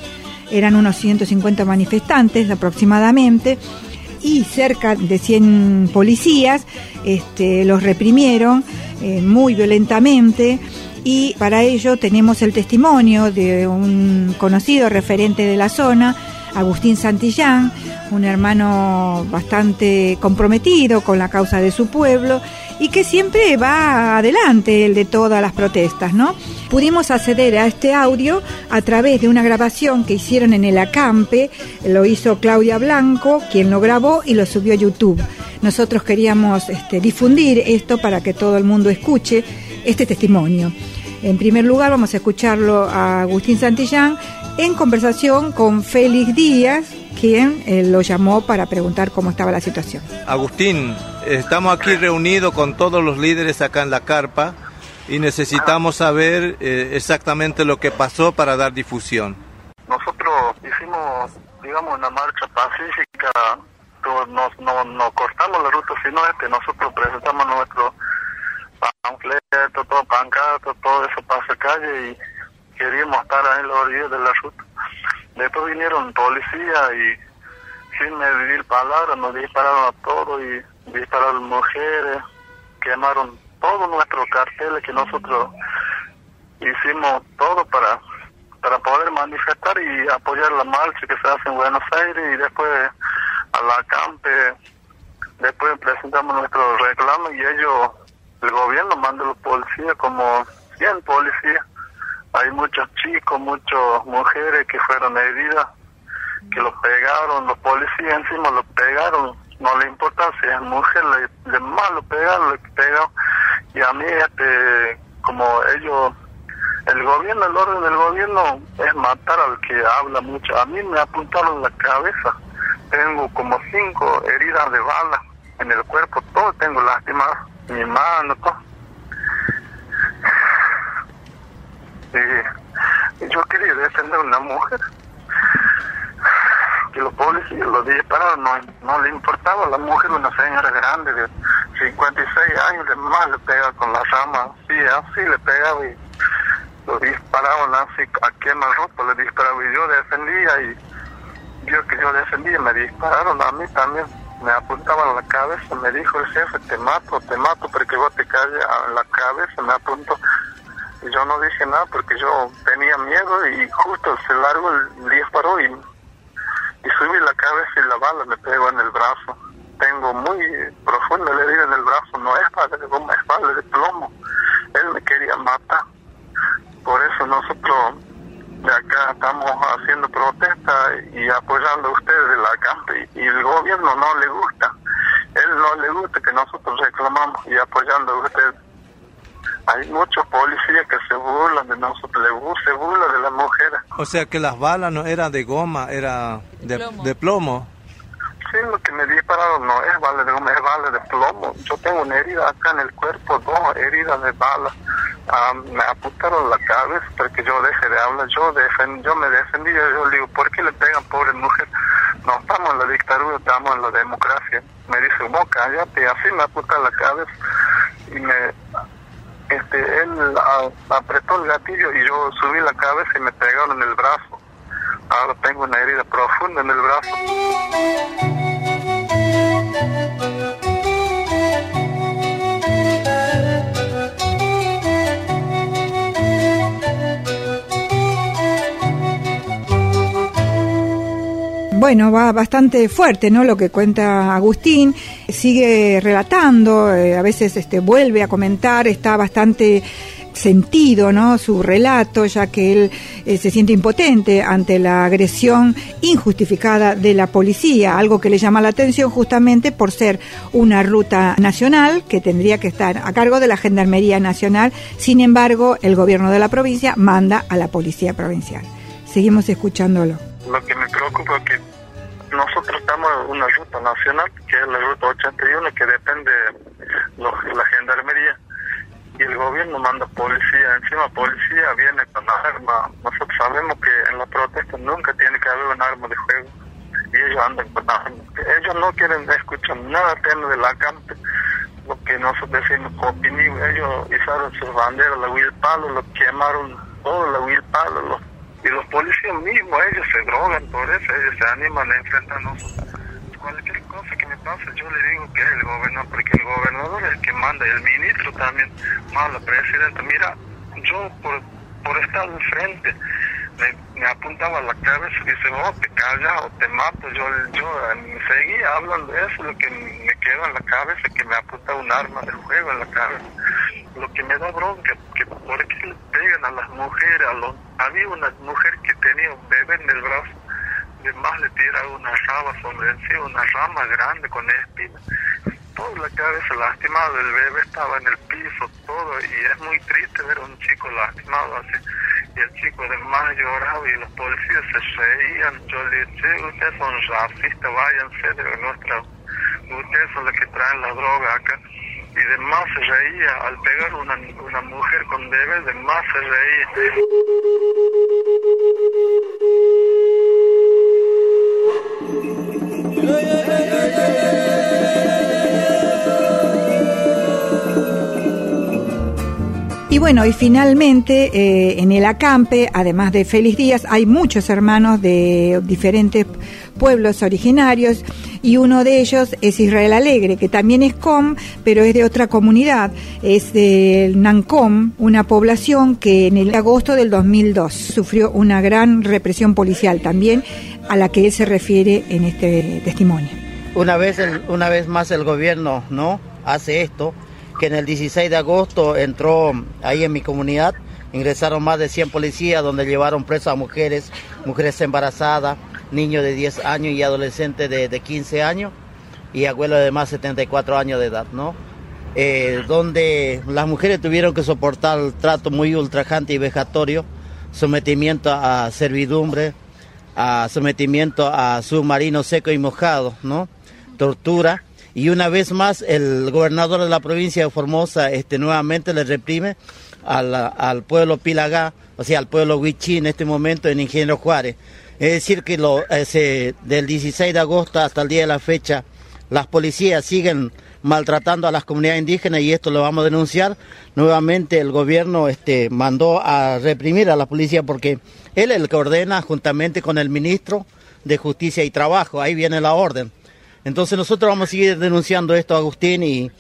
eran unos ciento cincuenta manifestantes aproximadamente, y cerca de cien policías este, los reprimieron eh, muy violentamente. Y para ello tenemos el testimonio de un conocido referente de la zona, Agustín Santillán, un hermano bastante comprometido con la causa de su pueblo y que siempre va adelante el de todas las protestas, ¿no? Pudimos acceder a este audio a través de una grabación que hicieron en el acampe, lo hizo Claudia Blanco, quien lo grabó y lo subió a YouTube. Nosotros queríamos este, difundir esto para que todo el mundo escuche este testimonio. En primer lugar vamos a escucharlo a Agustín Santillán en conversación con Félix Díaz, quien eh, lo llamó para preguntar cómo estaba la situación. Agustín, estamos aquí reunidos con todos los líderes acá en la carpa y necesitamos saber eh, exactamente lo que pasó para dar difusión. Nosotros hicimos, digamos, una marcha pacífica, no, no, no cortamos la ruta, sino este, nosotros presentamos nuestro panfleto, todo pancarta, todo eso pasa calle y queríamos estar ahí en la orilla de la ruta. Después vinieron policías y sin medir palabras nos dispararon a todos y dispararon mujeres, quemaron todos nuestros carteles que nosotros hicimos todo para para poder manifestar y apoyar la marcha que se hace en Buenos Aires, y después a la acampe, después presentamos nuestro reclamo y ellos, el gobierno manda a los policías, como cien policías. Hay muchos chicos, muchas mujeres que fueron heridas, que los pegaron, los policías encima los pegaron, no le importa si es mujer, le, le más lo pegaron, le pegaron. Y a mí, este, como ellos, el gobierno, el orden del gobierno es matar al que habla mucho. A mí me apuntaron la cabeza, tengo como cinco heridas de bala en el cuerpo, todo tengo lastimadas, mi mano, todo. Y, y yo quería defender a una mujer, que los policías lo dispararon, no, no le importaba. La mujer, una señora grande de cincuenta y seis años, de más le pegaba con la rama, así, así le pegaba y lo disparaban así a quemarropa, le disparaba y yo defendía, y yo que yo defendía me dispararon a mí también, me apuntaban a la cabeza, me dijo el jefe, te mato, te mato porque vos te calles a la cabeza, me apuntó. Y yo no dije nada porque yo tenía miedo y justo se largó el disparo y, y subí la cabeza y la bala me pegó en el brazo. Tengo muy profunda la herida en el brazo, no es bala de goma, es bala de plomo. Él me quería matar. Por eso nosotros de acá estamos haciendo protesta y apoyando a ustedes de la campe, y, y el gobierno no le gusta. Él no le gusta que nosotros reclamamos y apoyando a ustedes. Hay muchos policías que se burlan de nosotros, se burlan de las mujeres. O sea que las balas no eran de goma, era de plomo. De plomo. Sí, lo que me dispararon no es bala de goma, es bala de plomo. Yo tengo una herida acá en el cuerpo, dos heridas de bala. Ah, me apuntaron la cabeza para que yo deje de hablar. Yo defend, yo me defendí, yo digo, ¿por qué le pegan, pobre mujer? No estamos en la dictadura, estamos en la democracia. Me dice, vos cállate, y así me apuntaron la cabeza. Y me... Este, él a, apretó el gatillo y yo subí la cabeza y me pegaron en el brazo. Ahora tengo una herida profunda en el brazo. Bueno, va bastante fuerte, ¿no? Lo que cuenta Agustín, sigue relatando, eh, a veces este, vuelve a comentar, está bastante sentido, ¿no? Su relato, ya que él eh, se siente impotente ante la agresión injustificada de la policía, algo que le llama la atención justamente por ser una ruta nacional que tendría que estar a cargo de la Gendarmería Nacional. Sin embargo, el gobierno de la provincia manda a la Policía Provincial. Seguimos escuchándolo. Lo que me preocupa es que nosotros estamos en una ruta nacional, que es la ruta ochenta y uno, que depende de la gendarmería, y el gobierno manda policía, encima policía viene con armas. Nosotros sabemos que en la protesta nunca tiene que haber un arma de fuego, y ellos andan con armas. Ellos no quieren escuchar nada tema de la campe, lo que nosotros decimos opinión. Ellos izaron sus banderas, la huilpalo, lo quemaron todo, la huilpalo, los y los policías mismos, ellos se drogan por eso, ellos se animan a enfrentarnos. Cualquier cosa que me pase, yo le digo que es el gobernador, porque el gobernador es el que manda, y el ministro también, más la presidenta. Mira, yo por, por estar al frente, me, me apuntaba a la cabeza y dice, oh, te callas o te mato. Yo, yo eh, seguía hablando de eso, lo que me quedó en la cabeza, que me apuntaba un arma de fuego en la cabeza. Lo que me da bronca, que por qué le pegan a las mujeres, a los, había una mujer que tenía un bebé en el brazo, además le tira una rama sobre encima, una rama grande con espina. Toda la cabeza lastimada del bebé estaba en el piso, todo, y es muy triste ver a un chico lastimado así. Y el chico además lloraba y los policías se reían. Yo le dije, ustedes son racistas, váyanse de nuestra, ustedes son los que traen la droga acá. Y demás se reía, al pegar una, una mujer con bebé, demás se reía. Y bueno, y finalmente eh, en el acampe, además de Félix Díaz, hay muchos hermanos de diferentes pueblos originarios, y uno de ellos es Israel Alegre, que también es com, pero es de otra comunidad, es del Nancom, una población que en el agosto del dos mil dos sufrió una gran represión policial también, a la que él se refiere en este testimonio. Una vez, el, una vez más el gobierno, ¿no?, hace esto, que en el dieciséis de agosto entró ahí en mi comunidad, ingresaron más de cien policías donde llevaron presas a mujeres, mujeres embarazadas, niños de diez años y adolescentes de, de quince años y abuelos de más de setenta y cuatro años de edad, ¿no? Eh, donde las mujeres tuvieron que soportar el trato muy ultrajante y vejatorio, sometimiento a servidumbre, a sometimiento a submarino seco y mojado, ¿no? Tortura. Y una vez más el gobernador de la provincia de Formosa este, nuevamente le reprime al, al pueblo Pilagá, o sea, al pueblo Huichí en este momento en Ingeniero Juárez. Es decir, que lo, ese, del dieciséis de agosto hasta el día de la fecha, las policías siguen maltratando a las comunidades indígenas y esto lo vamos a denunciar. Nuevamente el gobierno este, mandó a reprimir a la policía porque él es el que ordena juntamente con el ministro de Justicia y Trabajo, ahí viene la orden. Entonces nosotros vamos a seguir denunciando esto, Agustín, y,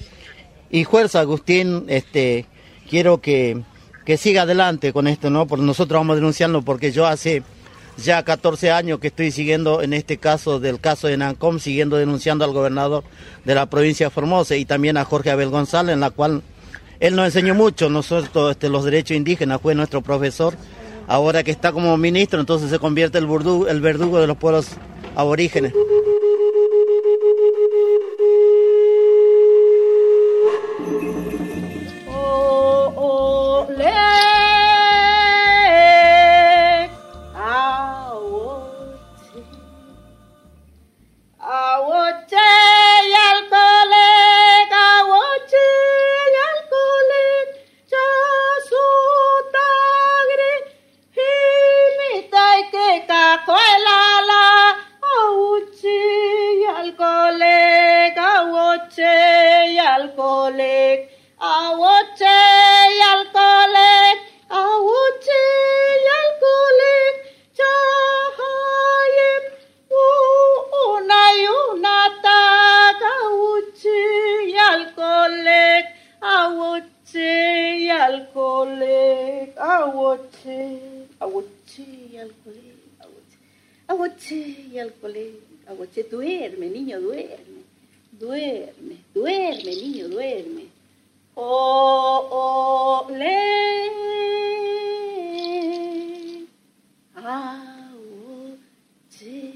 y fuerza, Agustín, este, quiero que, que siga adelante con esto, ¿no? Porque nosotros vamos a denunciarlo porque yo hace ya catorce años que estoy siguiendo en este caso del caso de Nancom, siguiendo denunciando al gobernador de la provincia de Formosa y también a Jorge Abel González, en la cual él nos enseñó mucho, nosotros este, los derechos indígenas, fue nuestro profesor, ahora que está como ministro, entonces se convierte el verdugo, el verdugo de los pueblos aborígenes. Duerme, niño, duerme, duerme, duerme, niño, duerme. Oh, oh, le, awoche,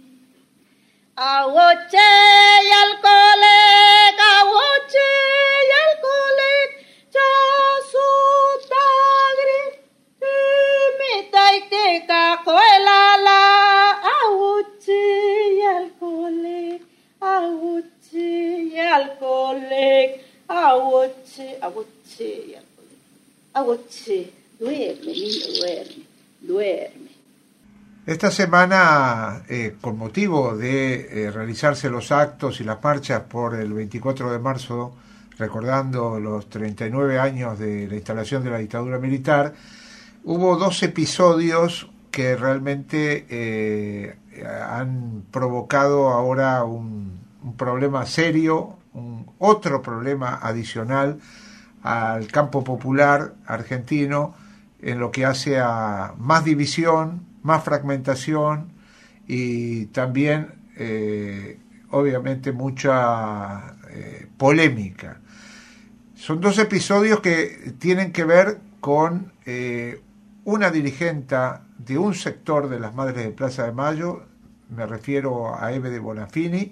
awoche y al cole, awoche y al cole, ya su tagri, imita y que cajuela la, awoche y al cole, awoche y al cole. Awoche, awoche, awoche, duerme, niño, duerme, duerme. Esta semana, eh, con motivo de eh, realizarse los actos y las marchas por el veinticuatro de marzo, recordando los treinta y nueve años de la instalación de la dictadura militar, hubo dos episodios que realmente eh, han provocado ahora un, un problema serio, un, otro problema adicional al campo popular argentino, en lo que hace a más división, más fragmentación y también, eh, obviamente, mucha eh, polémica. Son dos episodios que tienen que ver con eh, una dirigente de un sector de las Madres de Plaza de Mayo, me refiero a Eve de Bonafini,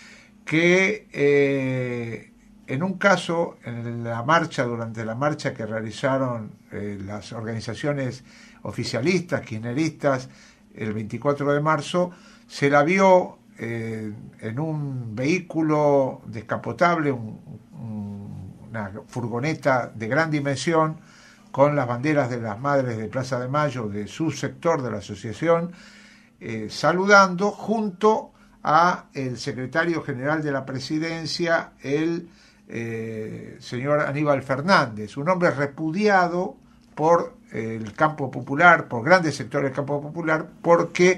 que eh, en un caso, en la marcha, durante la marcha que realizaron eh, las organizaciones oficialistas, kirchneristas, el veinticuatro de marzo, se la vio eh, en un vehículo descapotable, un, un, una furgoneta de gran dimensión, con las banderas de las Madres de Plaza de Mayo, de su sector de la asociación, eh, saludando junto a el secretario general de la presidencia, el eh, señor Aníbal Fernández, un hombre repudiado por el campo popular, por grandes sectores del campo popular, porque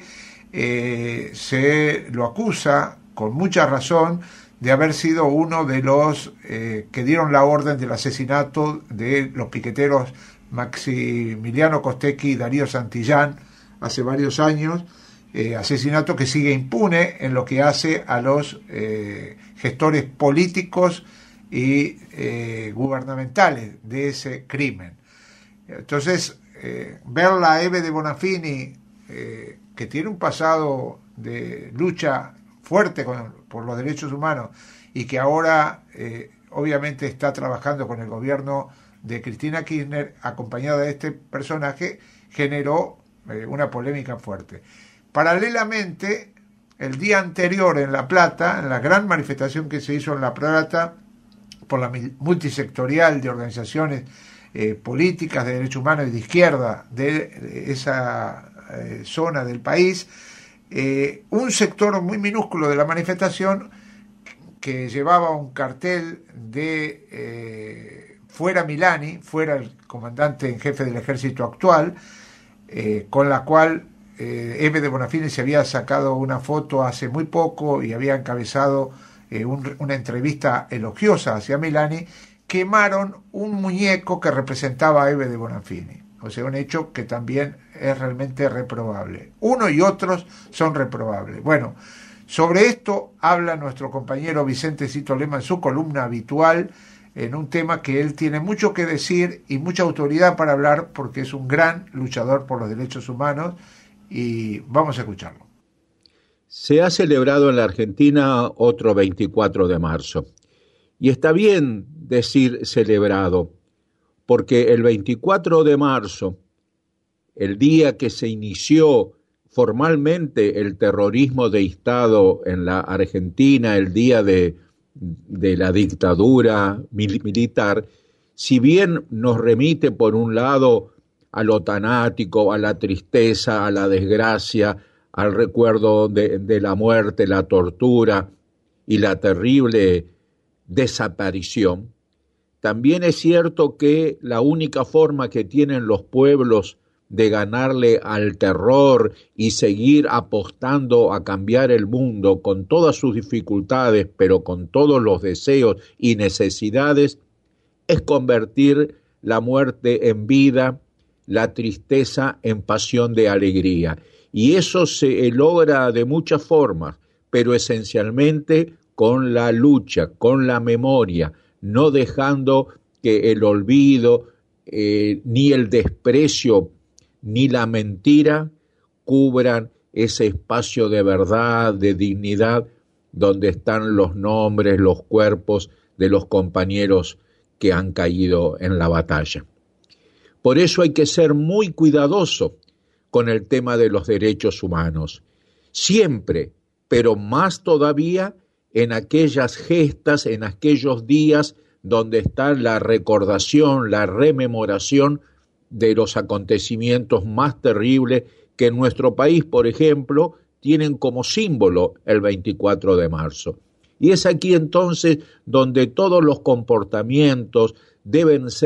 eh, se lo acusa con mucha razón de haber sido uno de los eh, que dieron la orden del asesinato de los piqueteros Maximiliano Costecchi y Darío Santillán hace varios años, eh, asesinato que sigue impune en lo que hace a los eh, gestores políticos y eh, gubernamentales de ese crimen. Entonces, eh, verla a Eve de Bonafini, eh, que tiene un pasado de lucha fuerte con, por los derechos humanos y que ahora eh, obviamente está trabajando con el gobierno de Cristina Kirchner, acompañada de este personaje, generó eh, una polémica fuerte. Paralelamente, el día anterior en La Plata, en la gran manifestación que se hizo en La Plata por la multisectorial de organizaciones eh, políticas de derechos humanos y de izquierda de esa eh, zona del país, eh, un sector muy minúsculo de la manifestación que llevaba un cartel de eh, fuera Milani, fuera el comandante en jefe del ejército actual, eh, con la cual eh, Eve de Bonafini se había sacado una foto hace muy poco y había encabezado eh, un, una entrevista elogiosa hacia Milani, quemaron un muñeco que representaba a Eve de Bonafini. O sea, un hecho que también es realmente reprobable. Uno y otros son reprobables. Bueno, sobre esto habla nuestro compañero Vicente Cito Lema en su columna habitual, en un tema que él tiene mucho que decir y mucha autoridad para hablar, porque es un gran luchador por los derechos humanos, y vamos a escucharlo. Se ha celebrado en la Argentina otro veinticuatro de marzo, y está bien decir celebrado, porque el veinticuatro de marzo, el día que se inició formalmente el terrorismo de Estado en la Argentina, el día de, de la dictadura mil, militar, si bien nos remite por un lado a lo tanático, a la tristeza, a la desgracia, al recuerdo de, de la muerte, la tortura y la terrible desaparición, también es cierto que la única forma que tienen los pueblos de ganarle al terror y seguir apostando a cambiar el mundo con todas sus dificultades, pero con todos los deseos y necesidades, es convertir la muerte en vida, la tristeza en pasión de alegría. Y eso se logra de muchas formas, pero esencialmente con la lucha, con la memoria, no dejando que el olvido, eh, ni el desprecio, ni la mentira cubran ese espacio de verdad, de dignidad, donde están los nombres, los cuerpos de los compañeros que han caído en la batalla. Por eso hay que ser muy cuidadoso con el tema de los derechos humanos, siempre, pero más todavía en aquellas gestas, en aquellos días donde está la recordación, la rememoración de los acontecimientos más terribles que en nuestro país, por ejemplo, tienen como símbolo el veinticuatro de marzo. Y es aquí entonces donde todos los comportamientos deben ser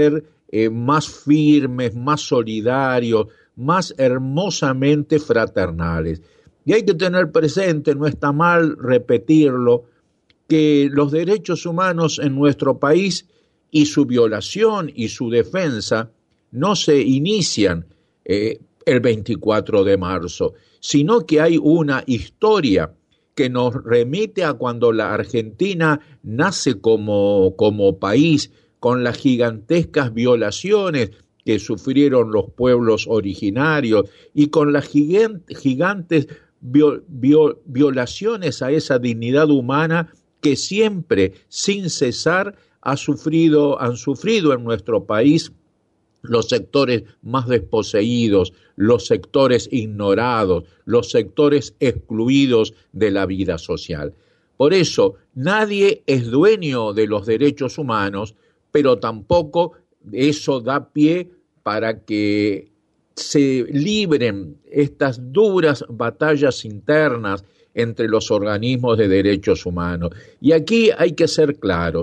eh, más firmes, más solidarios, más hermosamente fraternales. Y hay que tener presente, no está mal repetirlo, que los derechos humanos en nuestro país y su violación y su defensa no se inician eh, el veinticuatro de marzo, sino que hay una historia que nos remite a cuando la Argentina nace como, como país, con las gigantescas violaciones que sufrieron los pueblos originarios y con las gigantes viol, viol, violaciones a esa dignidad humana que siempre, sin cesar, ha sufrido, han sufrido en nuestro país los sectores más desposeídos, los sectores ignorados, los sectores excluidos de la vida social. Por eso, nadie es dueño de los derechos humanos, pero tampoco eso da pie para que se libren estas duras batallas internas entre los organismos de derechos humanos. Y aquí hay que ser claros,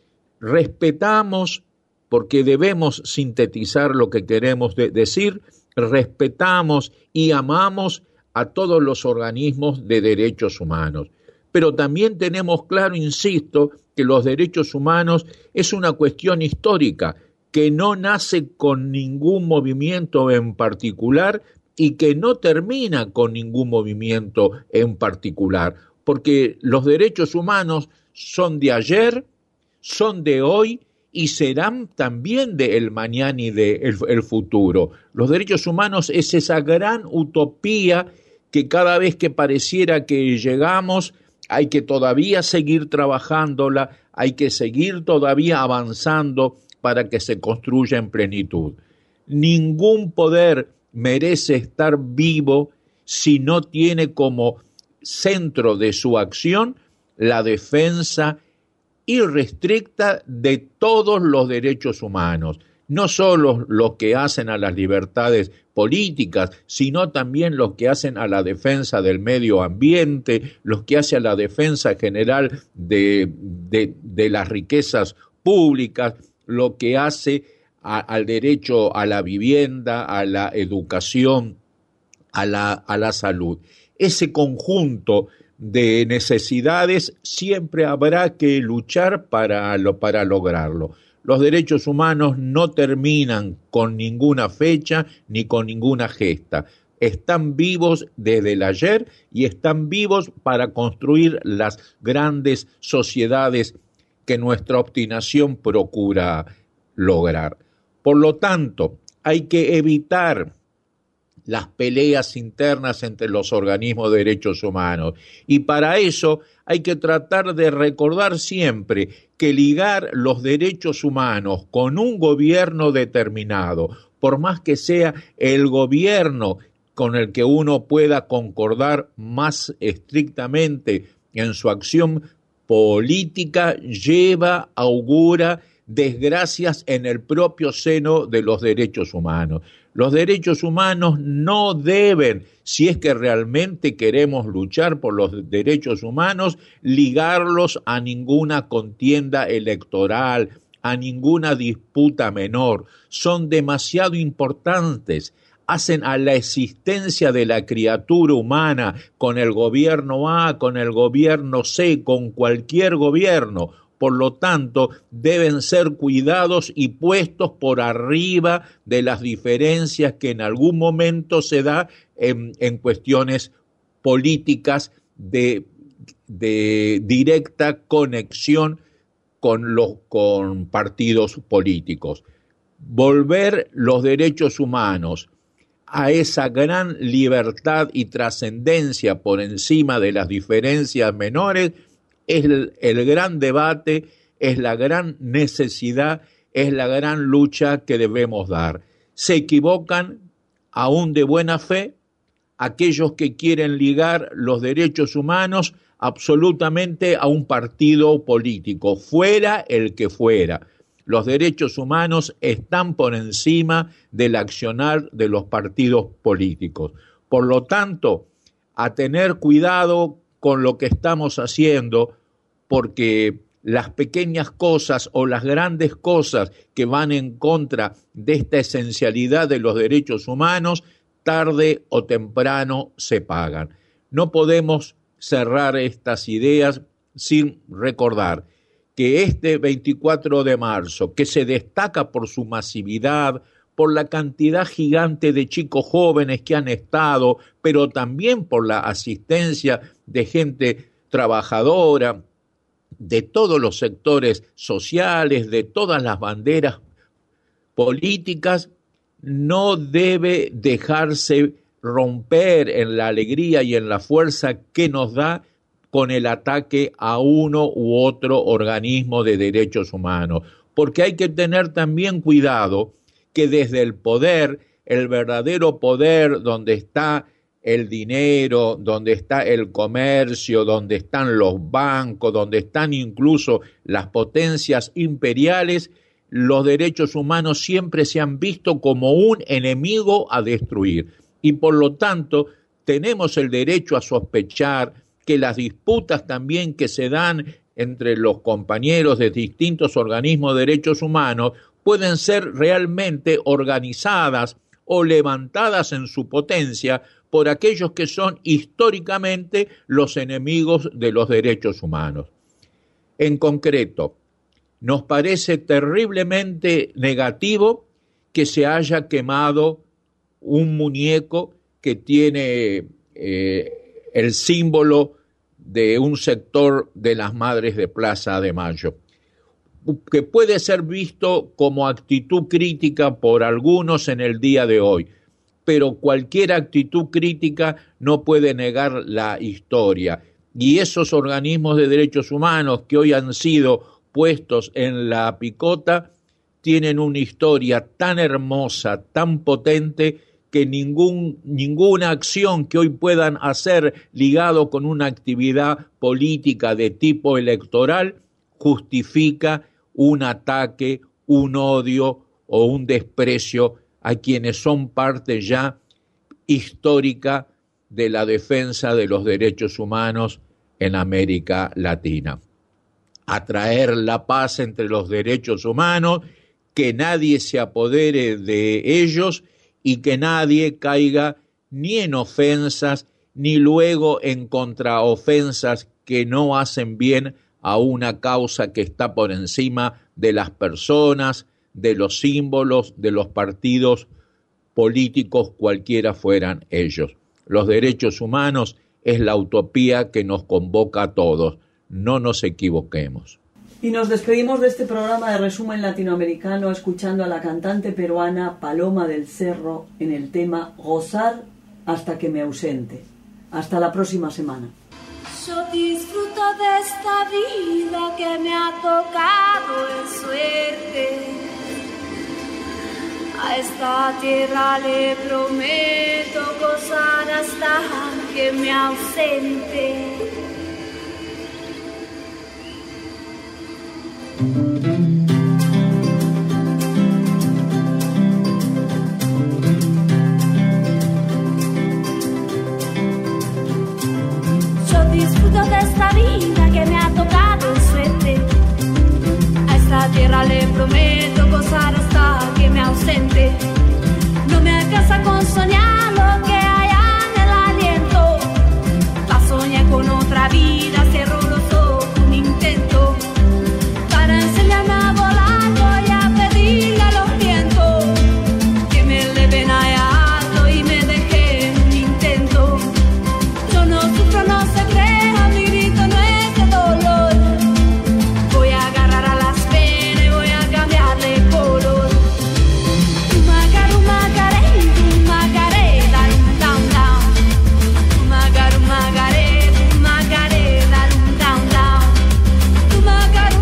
respetamos, porque debemos sintetizar lo que queremos de decir, respetamos y amamos a todos los organismos de derechos humanos. Pero también tenemos claro, insisto, que los derechos humanos es una cuestión histórica, que no nace con ningún movimiento en particular y que no termina con ningún movimiento en particular, porque los derechos humanos son de ayer, son de hoy y serán también del mañana y del de el futuro. Los derechos humanos es esa gran utopía que cada vez que pareciera que llegamos hay que todavía seguir trabajándola, hay que seguir todavía avanzando para que se construya en plenitud. Ningún poder merece estar vivo si no tiene como centro de su acción la defensa irrestricta de todos los derechos humanos, no solo los que hacen a las libertades políticas, sino también los que hacen a la defensa del medio ambiente, los que hacen a la defensa general de, de, de las riquezas públicas, lo que hace a, al derecho a la vivienda, a la educación, a la, a la salud. Ese conjunto de necesidades siempre habrá que luchar para, lo, para lograrlo. Los derechos humanos no terminan con ninguna fecha ni con ninguna gesta. Están vivos desde el ayer y están vivos para construir las grandes sociedades que nuestra obstinación procura lograr. Por lo tanto, hay que evitar las peleas internas entre los organismos de derechos humanos. Y para eso hay que tratar de recordar siempre que ligar los derechos humanos con un gobierno determinado, por más que sea el gobierno con el que uno pueda concordar más estrictamente en su acción política, lleva, augura desgracias en el propio seno de los derechos humanos. Los derechos humanos no deben, si es que realmente queremos luchar por los derechos humanos, ligarlos a ninguna contienda electoral, a ninguna disputa menor. Son demasiado importantes, hacen a la existencia de la criatura humana con el gobierno A, con el gobierno C, con cualquier gobierno. Por lo tanto, deben ser cuidados y puestos por arriba de las diferencias que en algún momento se da en, en cuestiones políticas de, de directa conexión con los con partidos políticos. Volver los derechos humanos a esa gran libertad y trascendencia por encima de las diferencias menores es el, el gran debate, es la gran necesidad, es la gran lucha que debemos dar. Se equivocan, aún de buena fe, aquellos que quieren ligar los derechos humanos absolutamente a un partido político, fuera el que fuera. Los derechos humanos están por encima del accionar de los partidos políticos. Por lo tanto, a tener cuidado con lo que estamos haciendo, porque las pequeñas cosas o las grandes cosas que van en contra de esta esencialidad de los derechos humanos, tarde o temprano se pagan. No podemos cerrar estas ideas sin recordar que este veinticuatro de marzo, que se destaca por su masividad, por la cantidad gigante de chicos jóvenes que han estado, pero también por la asistencia de gente trabajadora, de todos los sectores sociales, de todas las banderas políticas, no debe dejarse romper en la alegría y en la fuerza que nos da con el ataque a uno u otro organismo de derechos humanos, porque hay que tener también cuidado que desde el poder, el verdadero poder donde está el dinero, donde está el comercio, donde están los bancos, donde están incluso las potencias imperiales, los derechos humanos siempre se han visto como un enemigo a destruir. Y por lo tanto, tenemos el derecho a sospechar que las disputas también que se dan entre los compañeros de distintos organismos de derechos humanos pueden ser realmente organizadas o levantadas en su potencia por aquellos que son históricamente los enemigos de los derechos humanos. En concreto, nos parece terriblemente negativo que se haya quemado un muñeco que tiene eh, el símbolo de un sector de las Madres de Plaza de Mayo, que puede ser visto como actitud crítica por algunos en el día de hoy, pero cualquier actitud crítica no puede negar la historia. Y esos organismos de derechos humanos que hoy han sido puestos en la picota tienen una historia tan hermosa, tan potente, que ningún, ninguna acción que hoy puedan hacer ligado con una actividad política de tipo electoral justifica un ataque, un odio o un desprecio a quienes son parte ya histórica de la defensa de los derechos humanos en América Latina. Atraer la paz entre los derechos humanos, que nadie se apodere de ellos y que nadie caiga ni en ofensas ni luego en contraofensas que no hacen bien a una causa que está por encima de las personas, de los símbolos, de los partidos políticos, cualquiera fueran ellos. Los derechos humanos es la utopía que nos convoca a todos. No nos equivoquemos. Y nos despedimos de este programa de resumen latinoamericano escuchando a la cantante peruana Paloma del Cerro en el tema Gozar hasta que me ausente. Hasta la próxima semana. Yo disfruto de esta vida que me ha tocado en suerte. A esta tierra le prometo gozar hasta que me ausente. Yo disfruto de esta vida que me ha tocado en suerte. A esta tierra le prometo gozar hasta que me ausente. No me alcanza con soñar lo que hay en el aliento. La soñé con otra vida, cierro los ojos, un intento. Para enseñarme a volar voy a pedirle a los vientos que me eleven allá alto y me dejen un intento. Yo no sufro, no se crea, mi grito no es de dolor. Voy a agarrar a las penas y voy a cambiarle color. Magaru, magaré, magaré, darum, down, down. Magaru, magaré, magaré, darum, down, down. Magaru,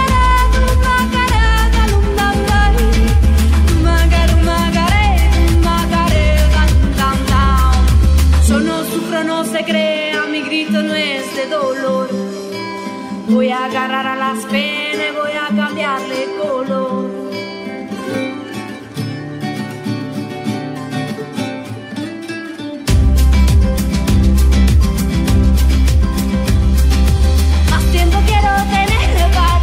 no se crea, mi grito no es de dolor. Voy a agarrar a las penas y voy a cambiarle color. Más tiempo quiero tener para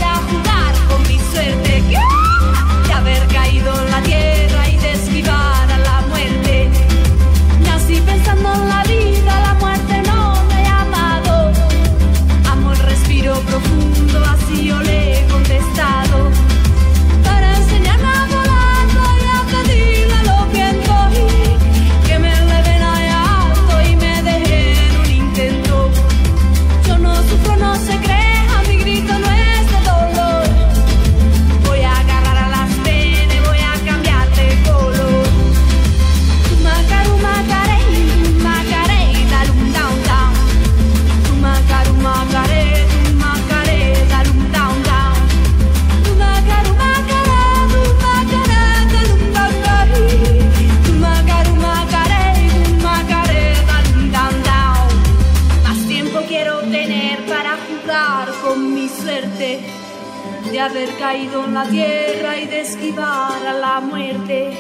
de haber caído en la tierra y de esquivar a la muerte.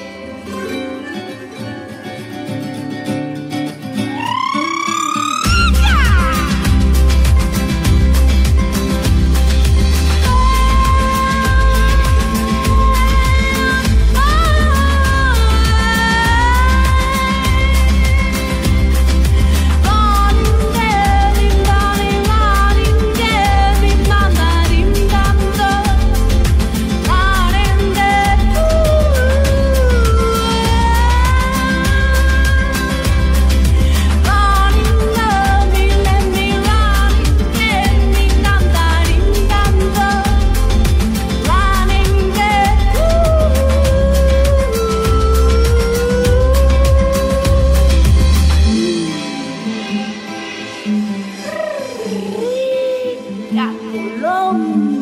La Colombia.